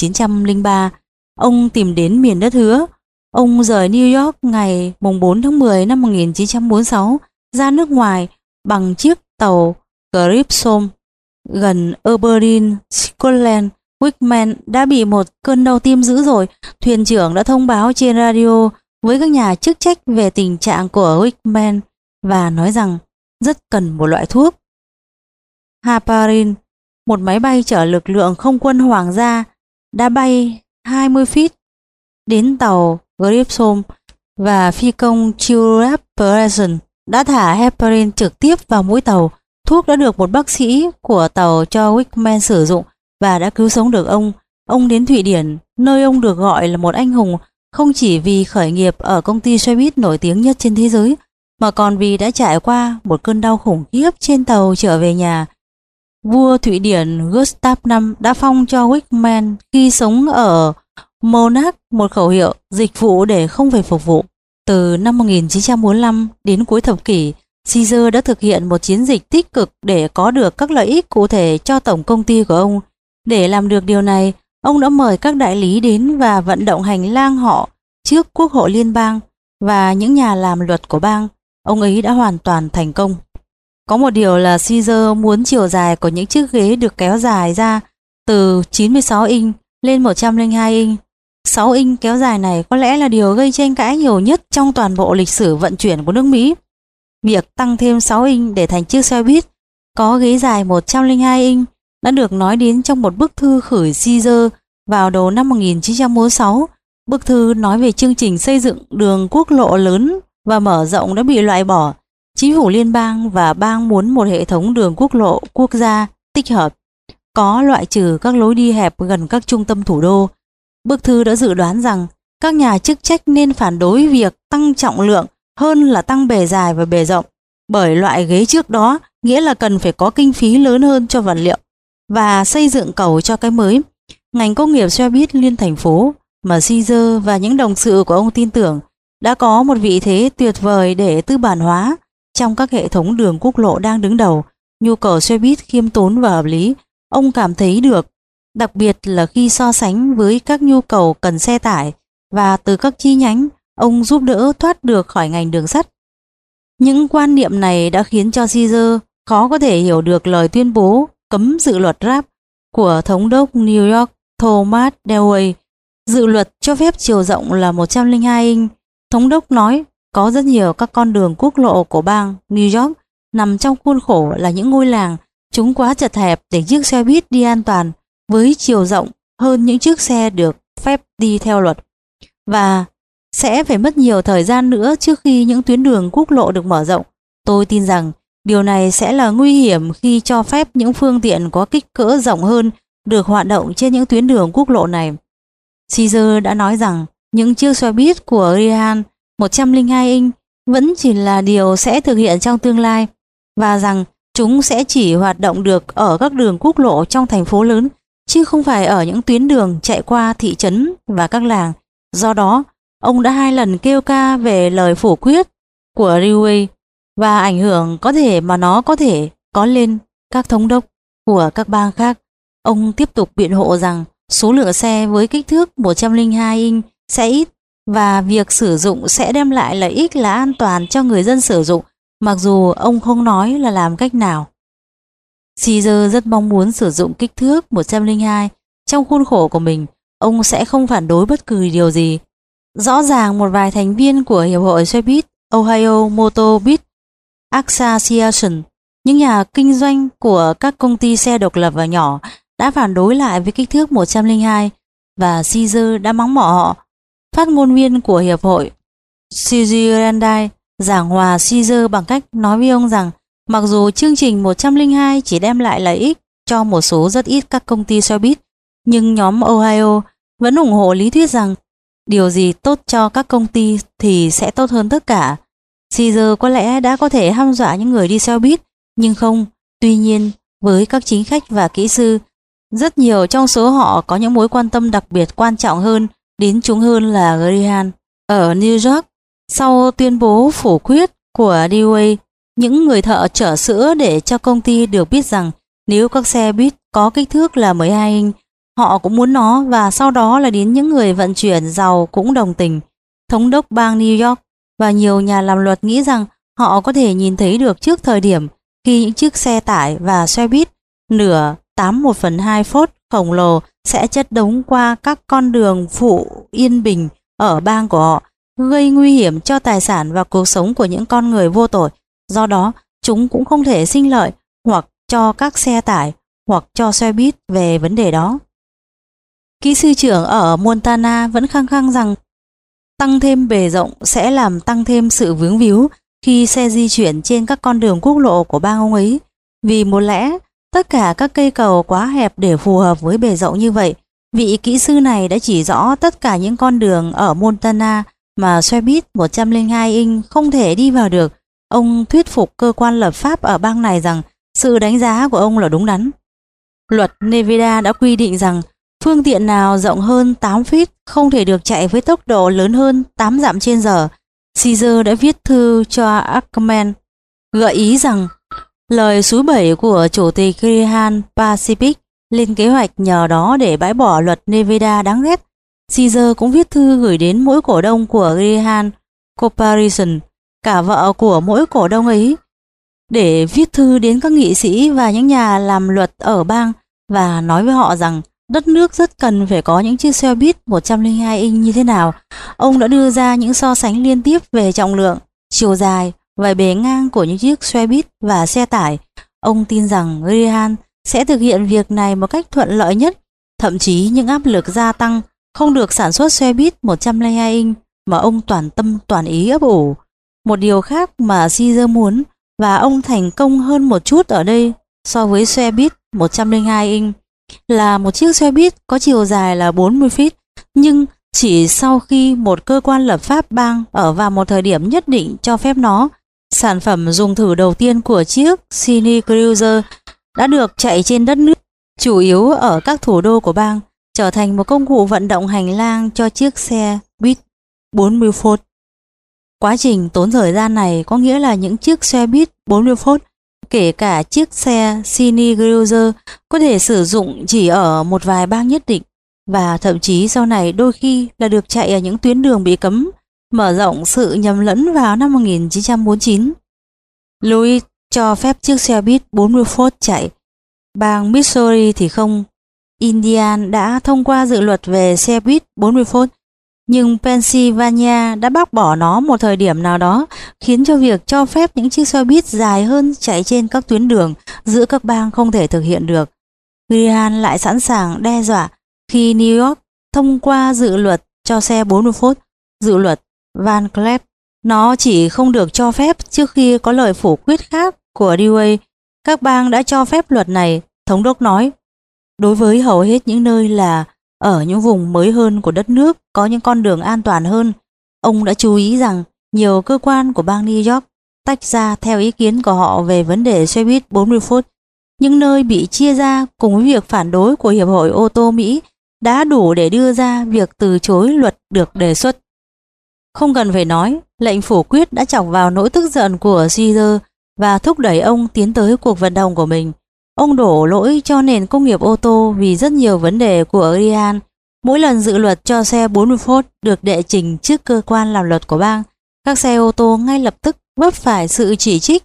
1903, ông tìm đến miền đất hứa. Ông rời New York ngày 4 tháng 10 năm 1946 ra nước ngoài bằng chiếc tàu Grissom gần Aberdeen, Scotland. Wickman đã bị một cơn đau tim dữ dội. Thuyền trưởng đã thông báo trên radio với các nhà chức trách về tình trạng của Wickman và nói rằng rất cần một loại thuốc. Heparin, một máy bay chở lực lượng không quân hoàng gia, đã bay 20 feet đến tàu Grissom và phi công Stuart Pearson đã thả heparin trực tiếp vào mũi tàu. Thuốc đã được một bác sĩ của tàu cho Wickman sử dụng và đã cứu sống được ông. Ông đến Thụy Điển, nơi ông được gọi là một anh hùng, không chỉ vì khởi nghiệp ở công ty xe buýt nổi tiếng nhất trên thế giới, mà còn vì đã trải qua một cơn đau khủng khiếp trên tàu trở về nhà. Vua Thụy Điển Gustav V đã phong cho Wickman khi sống ở Monaco một khẩu hiệu dịch vụ để không phải phục vụ. Từ năm 1945 đến cuối thập kỷ, Caesar đã thực hiện một chiến dịch tích cực để có được các lợi ích cụ thể cho tổng công ty của ông. Để làm được điều này, ông đã mời các đại lý đến và vận động hành lang họ trước Quốc hội liên bang và những nhà làm luật của bang. Ông ấy đã hoàn toàn thành công. Có một điều là Caesar muốn chiều dài của những chiếc ghế được kéo dài ra từ 96 inch lên 102 inch. 6 inch kéo dài này có lẽ là điều gây tranh cãi nhiều nhất trong toàn bộ lịch sử vận chuyển của nước Mỹ. Việc tăng thêm 6 inch để thành chiếc xe buýt có ghế dài 102 inch đã được nói đến trong một bức thư gửi Caesar vào đầu năm 1946. Bức thư nói về chương trình xây dựng đường quốc lộ lớn và mở rộng đã bị loại bỏ. Chính phủ liên bang và bang muốn một hệ thống đường quốc lộ quốc gia tích hợp, có loại trừ các lối đi hẹp gần các trung tâm thủ đô. Bức thư đã dự đoán rằng các nhà chức trách nên phản đối việc tăng trọng lượng hơn là tăng bề dài và bề rộng, bởi loại ghế trước đó nghĩa là cần phải có kinh phí lớn hơn cho vật liệu và xây dựng cầu cho cái mới. Ngành công nghiệp xe buýt liên thành phố mà Caesar và những đồng sự của ông tin tưởng đã có một vị thế tuyệt vời để tư bản hóa trong các hệ thống đường quốc lộ đang đứng đầu. Nhu cầu xe buýt khiêm tốn và hợp lý, ông cảm thấy được, đặc biệt là khi so sánh với các nhu cầu cần xe tải và từ các chi nhánh, ông giúp đỡ thoát được khỏi ngành đường sắt. Những quan niệm này đã khiến cho Caesar khó có thể hiểu được lời tuyên bố cấm dự luật ráp của thống đốc New York Thomas Dewey. Dự luật cho phép chiều rộng là 102 inch. Thống đốc nói có rất nhiều các con đường quốc lộ của bang New York nằm trong khuôn khổ là những ngôi làng. Chúng quá chật hẹp để chiếc xe buýt đi an toàn với chiều rộng hơn những chiếc xe được phép đi theo luật. Và sẽ phải mất nhiều thời gian nữa trước khi những tuyến đường quốc lộ được mở rộng. Tôi tin rằng điều này sẽ là nguy hiểm khi cho phép những phương tiện có kích cỡ rộng hơn được hoạt động trên những tuyến đường quốc lộ này. Caesar đã nói rằng những chiếc xe buýt của Greyhound 102 inch vẫn chỉ là điều sẽ thực hiện trong tương lai, và rằng chúng sẽ chỉ hoạt động được ở các đường quốc lộ trong thành phố lớn, chứ không phải ở những tuyến đường chạy qua thị trấn và các làng. Do đó, ông đã 2 lần kêu ca về lời phủ quyết của Railway và ảnh hưởng có thể mà nó có thể có lên các thống đốc của các bang khác. Ông tiếp tục biện hộ rằng số lượng xe với kích thước 102 inch sẽ ít và việc sử dụng sẽ đem lại lợi ích là an toàn cho người dân sử dụng, mặc dù ông không nói là làm cách nào. Caesar rất mong muốn sử dụng kích thước 102 trong khuôn khổ của mình. Ông sẽ không phản đối bất cứ điều gì. Rõ ràng một vài thành viên của Hiệp hội Xe buýt Ohio Motor Build Association, những nhà kinh doanh của các công ty xe độc lập và nhỏ, đã phản đối lại với kích thước 102 và Caesar đã mắng mỏ họ. Phát ngôn viên của Hiệp hội Suzy Grandai giảng hòa Caesar bằng cách nói với ông rằng mặc dù chương trình 102 chỉ đem lại lợi ích cho một số rất ít các công ty xe buýt, nhưng nhóm Ohio vẫn ủng hộ lý thuyết rằng điều gì tốt cho các công ty thì sẽ tốt hơn tất cả. Caesar có lẽ đã có thể hăm dọa những người đi xe buýt, nhưng không. Tuy nhiên, với các chính khách và kỹ sư, rất nhiều trong số họ có những mối quan tâm đặc biệt quan trọng hơn đến chúng hơn là Greyhound. Ở New York, sau tuyên bố phủ quyết của Dewey, những người thợ chở sữa để cho công ty được biết rằng nếu các xe buýt có kích thước là 12 inch, họ cũng muốn nó, và sau đó là đến những người vận chuyển giàu cũng đồng tình. Thống đốc bang New York và nhiều nhà làm luật nghĩ rằng họ có thể nhìn thấy được trước thời điểm khi những chiếc xe tải và xe buýt nửa 1/2 Ford khổng lồ sẽ chất đống qua các con đường phụ yên bình ở bang của họ, gây nguy hiểm cho tài sản và cuộc sống của những con người vô tội. Do đó, chúng cũng không thể sinh lợi hoặc cho các xe tải hoặc cho xe buýt về vấn đề đó. Kỹ sư trưởng ở Montana vẫn khăng khăng rằng tăng thêm bề rộng sẽ làm tăng thêm sự vướng víu khi xe di chuyển trên các con đường quốc lộ của bang ông ấy. Vì một lẽ, tất cả các cây cầu quá hẹp để phù hợp với bề rộng như vậy. Vị kỹ sư này đã chỉ rõ tất cả những con đường ở Montana mà xe buýt 102 inch không thể đi vào được. Ông thuyết phục cơ quan lập pháp ở bang này rằng sự đánh giá của ông là đúng đắn. Luật Nevada đã quy định rằng phương tiện nào rộng hơn 8 feet không thể được chạy với tốc độ lớn hơn 8 dặm trên giờ. Caesar đã viết thư cho Ackerman gợi ý rằng lời xúi bẩy của chủ tịch Greyhound Pacific lên kế hoạch nhờ đó để bãi bỏ luật Nevada đáng ghét. Caesar cũng viết thư gửi đến mỗi cổ đông của Greyhound Corporation, cả vợ của mỗi cổ đông ấy, để viết thư đến các nghị sĩ và những nhà làm luật ở bang và nói với họ rằng đất nước rất cần phải có những chiếc xe buýt 102 inch như thế nào. Ông đã đưa ra những so sánh liên tiếp về trọng lượng, chiều dài và bề ngang của những chiếc xe buýt và xe tải. Ông tin rằng Greyhound sẽ thực hiện việc này một cách thuận lợi nhất. Thậm chí những áp lực gia tăng không được sản xuất xe buýt 102 inch mà ông toàn tâm toàn ý ấp ủ. Một điều khác mà Caesar muốn, và ông thành công hơn một chút ở đây so với xe buýt 102 inch, là một chiếc xe buýt có chiều dài là 40 feet, nhưng chỉ sau khi một cơ quan lập pháp bang ở vào một thời điểm nhất định cho phép nó. Sản phẩm dùng thử đầu tiên của chiếc Cine Cruiser đã được chạy trên đất nước, chủ yếu ở các thủ đô của bang, trở thành một công cụ vận động hành lang cho chiếc xe buýt 40 phút. Quá trình tốn thời gian này có nghĩa là những chiếc xe buýt 40 phút, kể cả chiếc xe Cine Cruiser, có thể sử dụng chỉ ở một vài bang nhất định, và thậm chí sau này đôi khi là được chạy ở những tuyến đường bị cấm, mở rộng sự nhầm lẫn vào năm 1949. Louis cho phép chiếc xe buýt 40 phút chạy, bang Missouri thì không. Indiana đã thông qua dự luật về xe buýt 40 phút, nhưng Pennsylvania đã bác bỏ nó một thời điểm nào đó, khiến cho việc cho phép những chiếc xe buýt dài hơn chạy trên các tuyến đường giữa các bang không thể thực hiện được. Greyhound lại sẵn sàng đe dọa khi New York thông qua dự luật cho xe 40 phút. dự luật Van Cleef. Nó chỉ không được cho phép trước khi có lời phủ quyết khác của Dewey. Các bang đã cho phép luật này, thống đốc nói. Đối với hầu hết những nơi là ở những vùng mới hơn của đất nước có những con đường an toàn hơn, ông đã chú ý rằng nhiều cơ quan của bang New York tách ra theo ý kiến của họ về vấn đề xe buýt 40 phút. Những nơi bị chia ra cùng với việc phản đối của Hiệp hội ô tô Mỹ đã đủ để đưa ra việc từ chối luật được đề xuất. Không cần phải nói, lệnh phủ quyết đã chọc vào nỗi tức giận của Caesar và thúc đẩy ông tiến tới cuộc vận động của mình. Ông đổ lỗi cho nền công nghiệp ô tô vì rất nhiều vấn đề của Grehan. Mỗi lần dự luật cho xe 40 phút được đệ trình trước cơ quan làm luật của bang, các xe ô tô ngay lập tức vấp phải sự chỉ trích.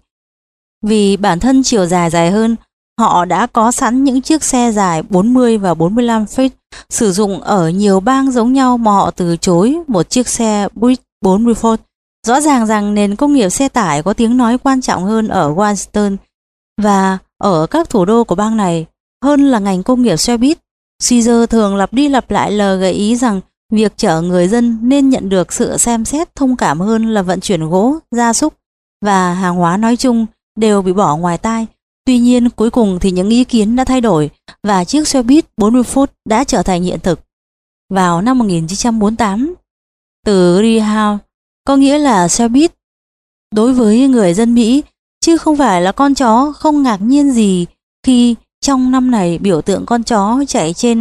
Vì bản thân chiều dài dài hơn, họ đã có sẵn những chiếc xe dài 40 và 45 feet sử dụng ở nhiều bang giống nhau mà họ từ chối một chiếc xe buýt 40 phút. Rõ ràng rằng nền công nghiệp xe tải có tiếng nói quan trọng hơn ở Washington và ở các thủ đô của bang này hơn là ngành công nghiệp xe buýt. Caesar thường lặp đi lặp lại lời gợi ý rằng việc chở người dân nên nhận được sự xem xét thông cảm hơn là vận chuyển gỗ, gia súc và hàng hóa nói chung đều bị bỏ ngoài tai. Tuy nhiên cuối cùng thì những ý kiến đã thay đổi và chiếc xe buýt 40 phút đã trở thành hiện thực. Vào năm 1948, từ Greyhound có nghĩa là xe buýt đối với người dân Mỹ, chứ không phải là con chó. Không ngạc nhiên gì khi trong năm này biểu tượng con chó chạy trên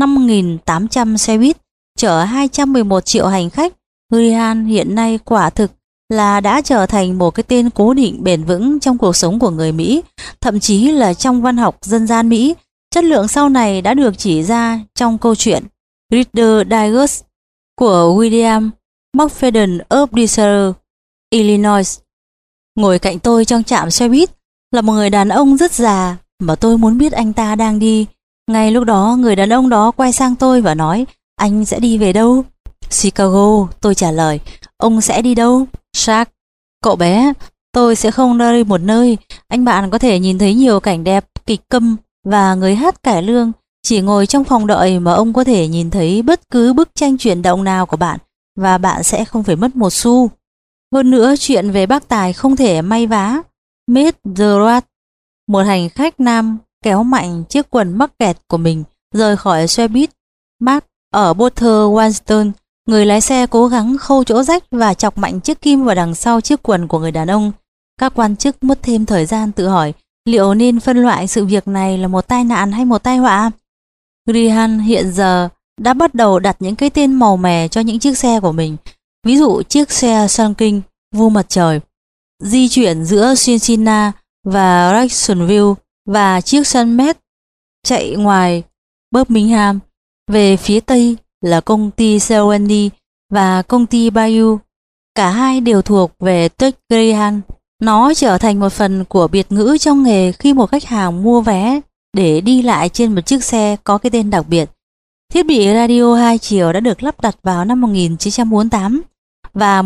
5.800 xe buýt chở 211 triệu hành khách. Greyhound hiện nay quả thực là đã trở thành một cái tên cố định bền vững trong cuộc sống của người Mỹ, thậm chí là trong văn học dân gian Mỹ. Chất lượng sau này đã được chỉ ra trong câu chuyện Reader's Digest của William McFadden of Desire, Illinois. Ngồi cạnh tôi trong trạm xe buýt là một người đàn ông rất già mà tôi muốn biết anh ta đang đi. Ngay lúc đó người đàn ông đó quay sang tôi và nói: "Anh sẽ đi về đâu?" "Chicago," tôi trả lời. "Ông sẽ đi đâu?" "Shark." "Cậu bé, tôi sẽ không đi một nơi. Anh bạn có thể nhìn thấy nhiều cảnh đẹp, kịch câm và người hát cải lương. Chỉ ngồi trong phòng đợi mà ông có thể nhìn thấy bất cứ bức tranh chuyển động nào của bạn và bạn sẽ không phải mất một xu. Hơn nữa, chuyện về bác tài không thể may vá." Mr. Gerard, một hành khách nam, kéo mạnh chiếc quần mắc kẹt của mình rời khỏi xe buýt. Mark ở Porter, Washington, người lái xe cố gắng khâu chỗ rách và chọc mạnh chiếc kim vào đằng sau chiếc quần của người đàn ông. Các quan chức mất thêm thời gian tự hỏi liệu nên phân loại sự việc này là một tai nạn hay một tai họa. Greyhound hiện giờ đã bắt đầu đặt những cái tên màu mè cho những chiếc xe của mình. Ví dụ chiếc xe Sun King, vua mặt trời, di chuyển giữa Cincinnati và Jacksonville, và chiếc Sunmet chạy ngoài Birmingham. Về phía tây là công ty Selwyn và công ty Bayou. Cả hai đều thuộc về Tech Greyhound. Nó trở thành một phần của biệt ngữ trong nghề khi một khách hàng mua vé để đi lại trên một chiếc xe có cái tên đặc biệt. Thiết bị radio hai chiều đã được lắp đặt vào năm 1948 và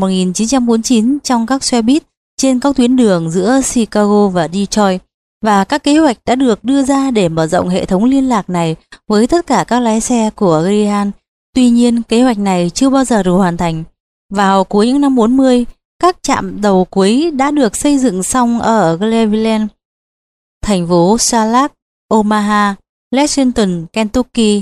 1949 trong các xe buýt trên các tuyến đường giữa Chicago và Detroit, và các kế hoạch đã được đưa ra để mở rộng hệ thống liên lạc này với tất cả các lái xe của Greyhound. Tuy nhiên, kế hoạch này chưa bao giờ được hoàn thành. Vào cuối những năm 40, các trạm đầu cuối đã được xây dựng xong ở Cleveland, thành phố Charlotte, Omaha, Lexington, Kentucky,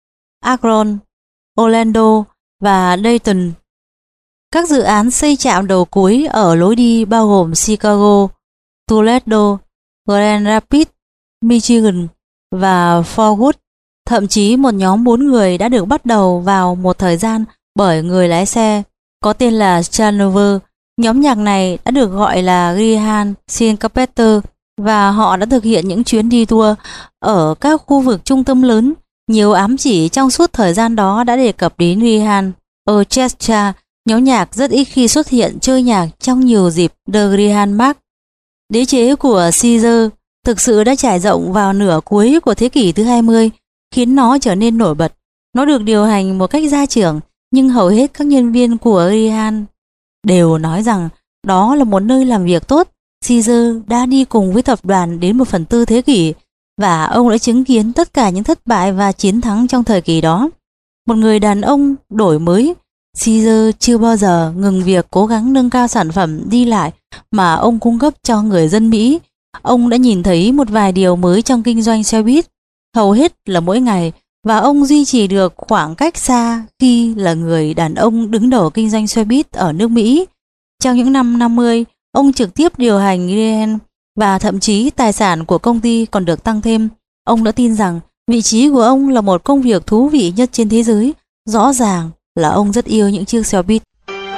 Akron, Orlando và Dayton. Các dự án xây trạm đầu cuối ở lối đi bao gồm Chicago, Toledo, Grand Rapids, Michigan và Fort Worth. Thậm chí một nhóm 4 người đã được bắt đầu vào một thời gian bởi người lái xe có tên là Chandler. Nhóm nhạc này đã được gọi là Greyhound Syncopator và họ đã thực hiện những chuyến đi tour ở các khu vực trung tâm lớn. Nhiều ám chỉ trong suốt thời gian đó đã đề cập đến Greyhound Orchestra. Nhóm nhạc rất ít khi xuất hiện chơi nhạc trong nhiều dịp The Greyhound March. Đế chế của Caesar thực sự đã trải rộng vào nửa cuối của thế kỷ thứ 20, khiến nó trở nên nổi bật. Nó được điều hành một cách gia trưởng, nhưng hầu hết các nhân viên của Greyhound đều nói rằng đó là một nơi làm việc tốt. Caesar đã đi cùng với tập đoàn đến 1/4 thế kỷ và ông đã chứng kiến tất cả những thất bại và chiến thắng trong thời kỳ đó. Một người đàn ông đổi mới, Caesar chưa bao giờ ngừng việc cố gắng nâng cao sản phẩm đi lại mà ông cung cấp cho người dân Mỹ. Ông đã nhìn thấy một vài điều mới trong kinh doanh xe buýt, hầu hết là mỗi ngày, và ông duy trì được khoảng cách xa khi là người đàn ông đứng đầu kinh doanh xe buýt ở nước Mỹ. Trong những năm 50, ông trực tiếp điều hành Greyhound và thậm chí tài sản của công ty còn được tăng thêm. Ông đã tin rằng vị trí của ông là một công việc thú vị nhất trên thế giới. Rõ ràng là ông rất yêu những chiếc xe buýt.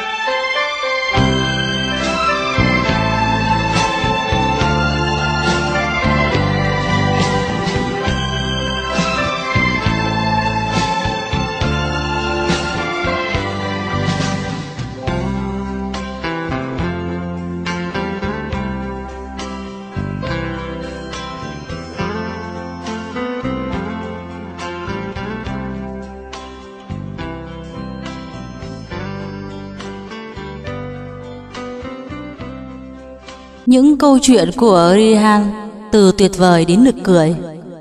Những câu chuyện của Greyhound từ tuyệt vời đến nực cười.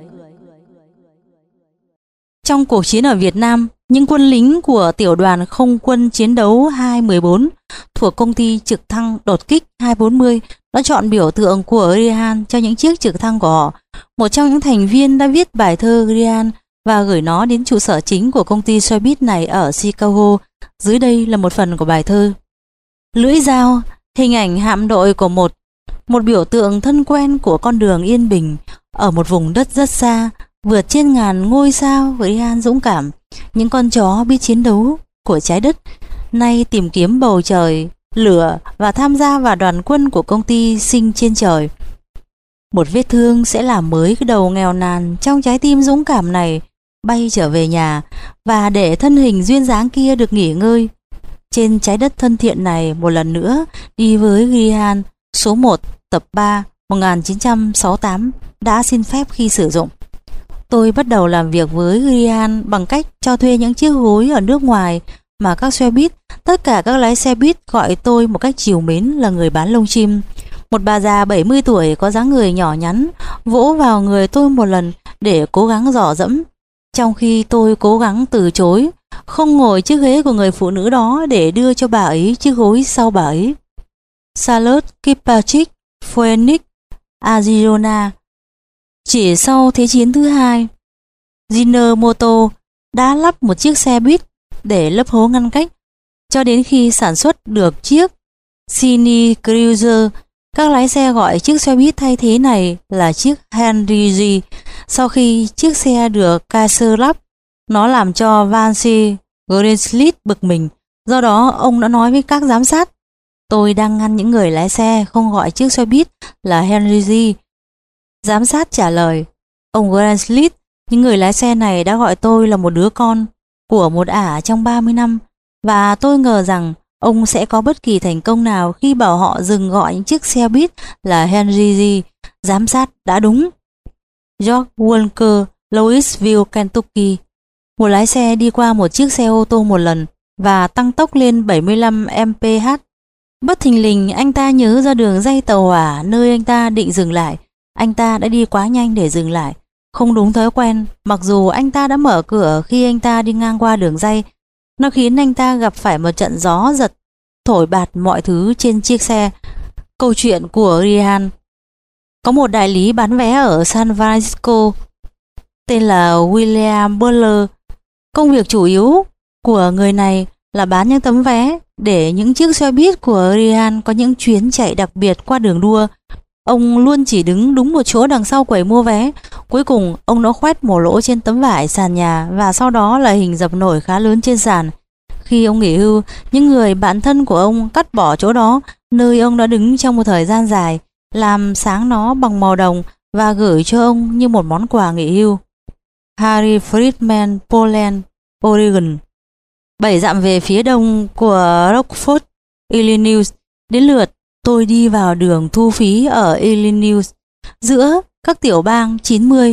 Trong cuộc chiến ở Việt Nam, những quân lính của tiểu đoàn không quân chiến đấu 214 thuộc công ty trực thăng đột kích 240 đã chọn biểu tượng của Greyhound cho những chiếc trực thăng của họ. Một trong những thành viên đã viết bài thơ Greyhound và gửi nó đến trụ sở chính của công ty xe buýt này ở Chicago. Dưới đây là một phần của bài thơ. Lưỡi dao, hình ảnh hạm đội của một biểu tượng thân quen của con đường yên bình ở một vùng đất rất xa, vượt trên ngàn ngôi sao với Greyhound dũng cảm, những con chó biết chiến đấu của trái đất, nay tìm kiếm bầu trời, lửa và tham gia vào đoàn quân của công ty sinh trên trời. Một vết thương sẽ làm mới cái đầu nghèo nàn trong trái tim dũng cảm này bay trở về nhà và để thân hình duyên dáng kia được nghỉ ngơi trên trái đất thân thiện này một lần nữa. Đi với Greyhound số 1 tập 3 1968 đã xin phép khi sử dụng. Tôi bắt đầu làm việc với Greyhound bằng cách cho thuê những chiếc gối ở nước ngoài mà các xe buýt, tất cả các lái xe buýt gọi tôi một cách trìu mến là người bán lông chim. Một bà già 70 tuổi có dáng người nhỏ nhắn vỗ vào người tôi một lần để cố gắng dò dẫm, trong khi tôi cố gắng từ chối không ngồi chiếc ghế của người phụ nữ đó để đưa cho bà ấy chiếc gối sau bà ấy. Charlotte Kirkpatrick, Phoenix, Arizona. Chỉ sau Thế chiến thứ hai, General Motors đã lắp một chiếc xe buýt để lấp hố ngăn cách. Cho đến khi sản xuất được chiếc Cine Cruiser, các lái xe gọi chiếc xe buýt thay thế này là chiếc Henry G. Sau khi chiếc xe được Chrysler lắp, nó làm cho Vance Greensley bực mình. Do đó, ông đã nói với các giám sát: tôi đang ngăn những người lái xe không gọi chiếc xe buýt là Henry G. Giám sát trả lời: ông Greensley, những người lái xe này đã gọi tôi là một đứa con của một ả trong 30 năm, và tôi ngờ rằng ông sẽ có bất kỳ thành công nào khi bảo họ dừng gọi những chiếc xe buýt là Henry G. Giám sát đã đúng. George Walker, Louisville, Kentucky. Một lái xe đi qua một chiếc xe ô tô một lần và tăng tốc lên 75 mph. Bất thình lình anh ta nhớ ra đường ray tàu hỏa nơi anh ta định dừng lại. Anh ta đã đi quá nhanh để dừng lại, không đúng thói quen, mặc dù anh ta đã mở cửa khi anh ta đi ngang qua đường ray. Nó khiến anh ta gặp phải một trận gió giật thổi bạt mọi thứ trên chiếc xe. Câu chuyện của Greyhound. Có một đại lý bán vé ở San Francisco tên là William Butler. Công việc chủ yếu của người này là bán những tấm vé để những chiếc xe buýt của Greyhound có những chuyến chạy đặc biệt qua đường đua. Ông luôn chỉ đứng đúng một chỗ đằng sau quầy mua vé. Cuối cùng ông đã khoét một lỗ trên tấm vải sàn nhà và sau đó là hình dập nổi khá lớn trên sàn. Khi ông nghỉ hưu, những người bạn thân của ông cắt bỏ chỗ đó nơi ông đã đứng trong một thời gian dài, làm sáng nó bằng màu đồng và gửi cho ông như một món quà nghỉ hưu. Harry Friedman, Portland, Oregon. 7 dặm về phía đông của Rockford, Illinois. Đến lượt tôi đi vào đường thu phí ở Illinois giữa các tiểu bang 90.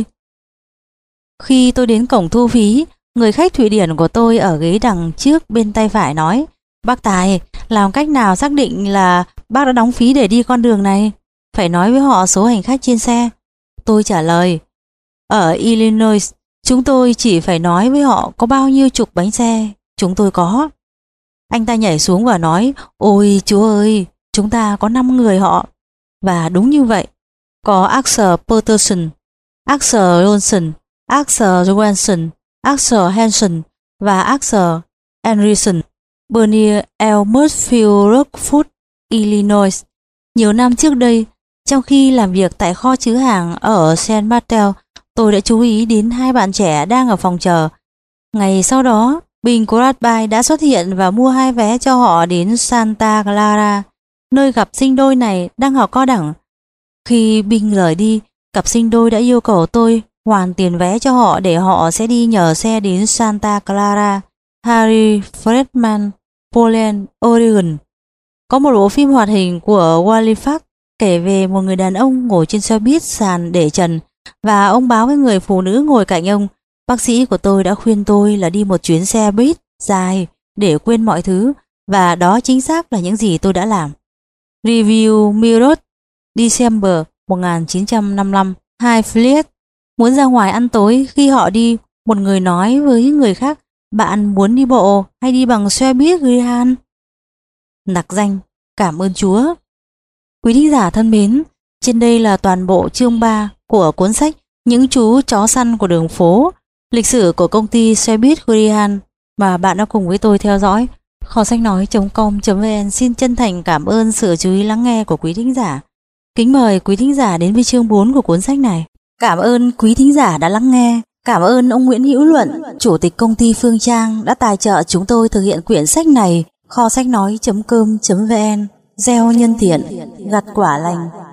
Khi tôi đến cổng thu phí, người khách Thụy Điển của tôi ở ghế đằng trước bên tay phải nói: bác Tài, làm cách nào xác định là bác đã đóng phí để đi con đường này? Phải nói với họ số hành khách trên xe. Tôi trả lời: ở Illinois, chúng tôi chỉ phải nói với họ có bao nhiêu chục bánh xe chúng tôi có. Anh ta nhảy xuống và nói, ôi Chúa ơi, chúng ta có 5 người họ. Và đúng như vậy, có Axel Peterson, Axel Johnson, Axel Johansson, Axel Hansen và Axel Henriksen. Bernie Elmersfield, Rockford, Illinois. Nhiều năm trước đây, trong khi làm việc tại kho chứa hàng ở Saint Martel, tôi đã chú ý đến 2 bạn trẻ đang ở phòng chờ. Ngày sau đó, Bing Crosby đã xuất hiện và mua 2 vé cho họ đến Santa Clara, nơi cặp sinh đôi này đang học cao đẳng. Khi Bing rời đi, cặp sinh đôi đã yêu cầu tôi hoàn tiền vé cho họ để họ sẽ đi nhờ xe đến Santa Clara, Harry Fredman, Portland, Oregon. Có một bộ phim hoạt hình của Wally Park kể về một người đàn ông ngồi trên xe buýt sàn để trần và ông báo với người phụ nữ ngồi cạnh ông. Bác sĩ của tôi đã khuyên tôi là đi một chuyến xe buýt dài để quên mọi thứ, và đó chính xác là những gì tôi đã làm. Review Mirror, December 1955. Hai Fliet muốn ra ngoài ăn tối. Khi họ đi, một người nói với người khác, bạn muốn đi bộ hay đi bằng xe buýt Greyhound? Nặc danh, cảm ơn Chúa. Quý thính giả thân mến, trên đây là toàn bộ chương 3 của cuốn sách Những chú chó săn của đường phố, lịch sử của công ty xe buýt Greyhound mà bạn đã cùng với tôi theo dõi. Kho sách nói.com.vn xin chân thành cảm ơn sự chú ý lắng nghe của quý thính giả. Kính mời quý thính giả đến với chương 4 của cuốn sách này. Cảm ơn quý thính giả đã lắng nghe. Cảm ơn ông Nguyễn Hữu Luận, chủ tịch công ty Phương Trang đã tài trợ chúng tôi thực hiện quyển sách này. Kho sách nói.com.vn gieo nhân thiện, gặt quả lành.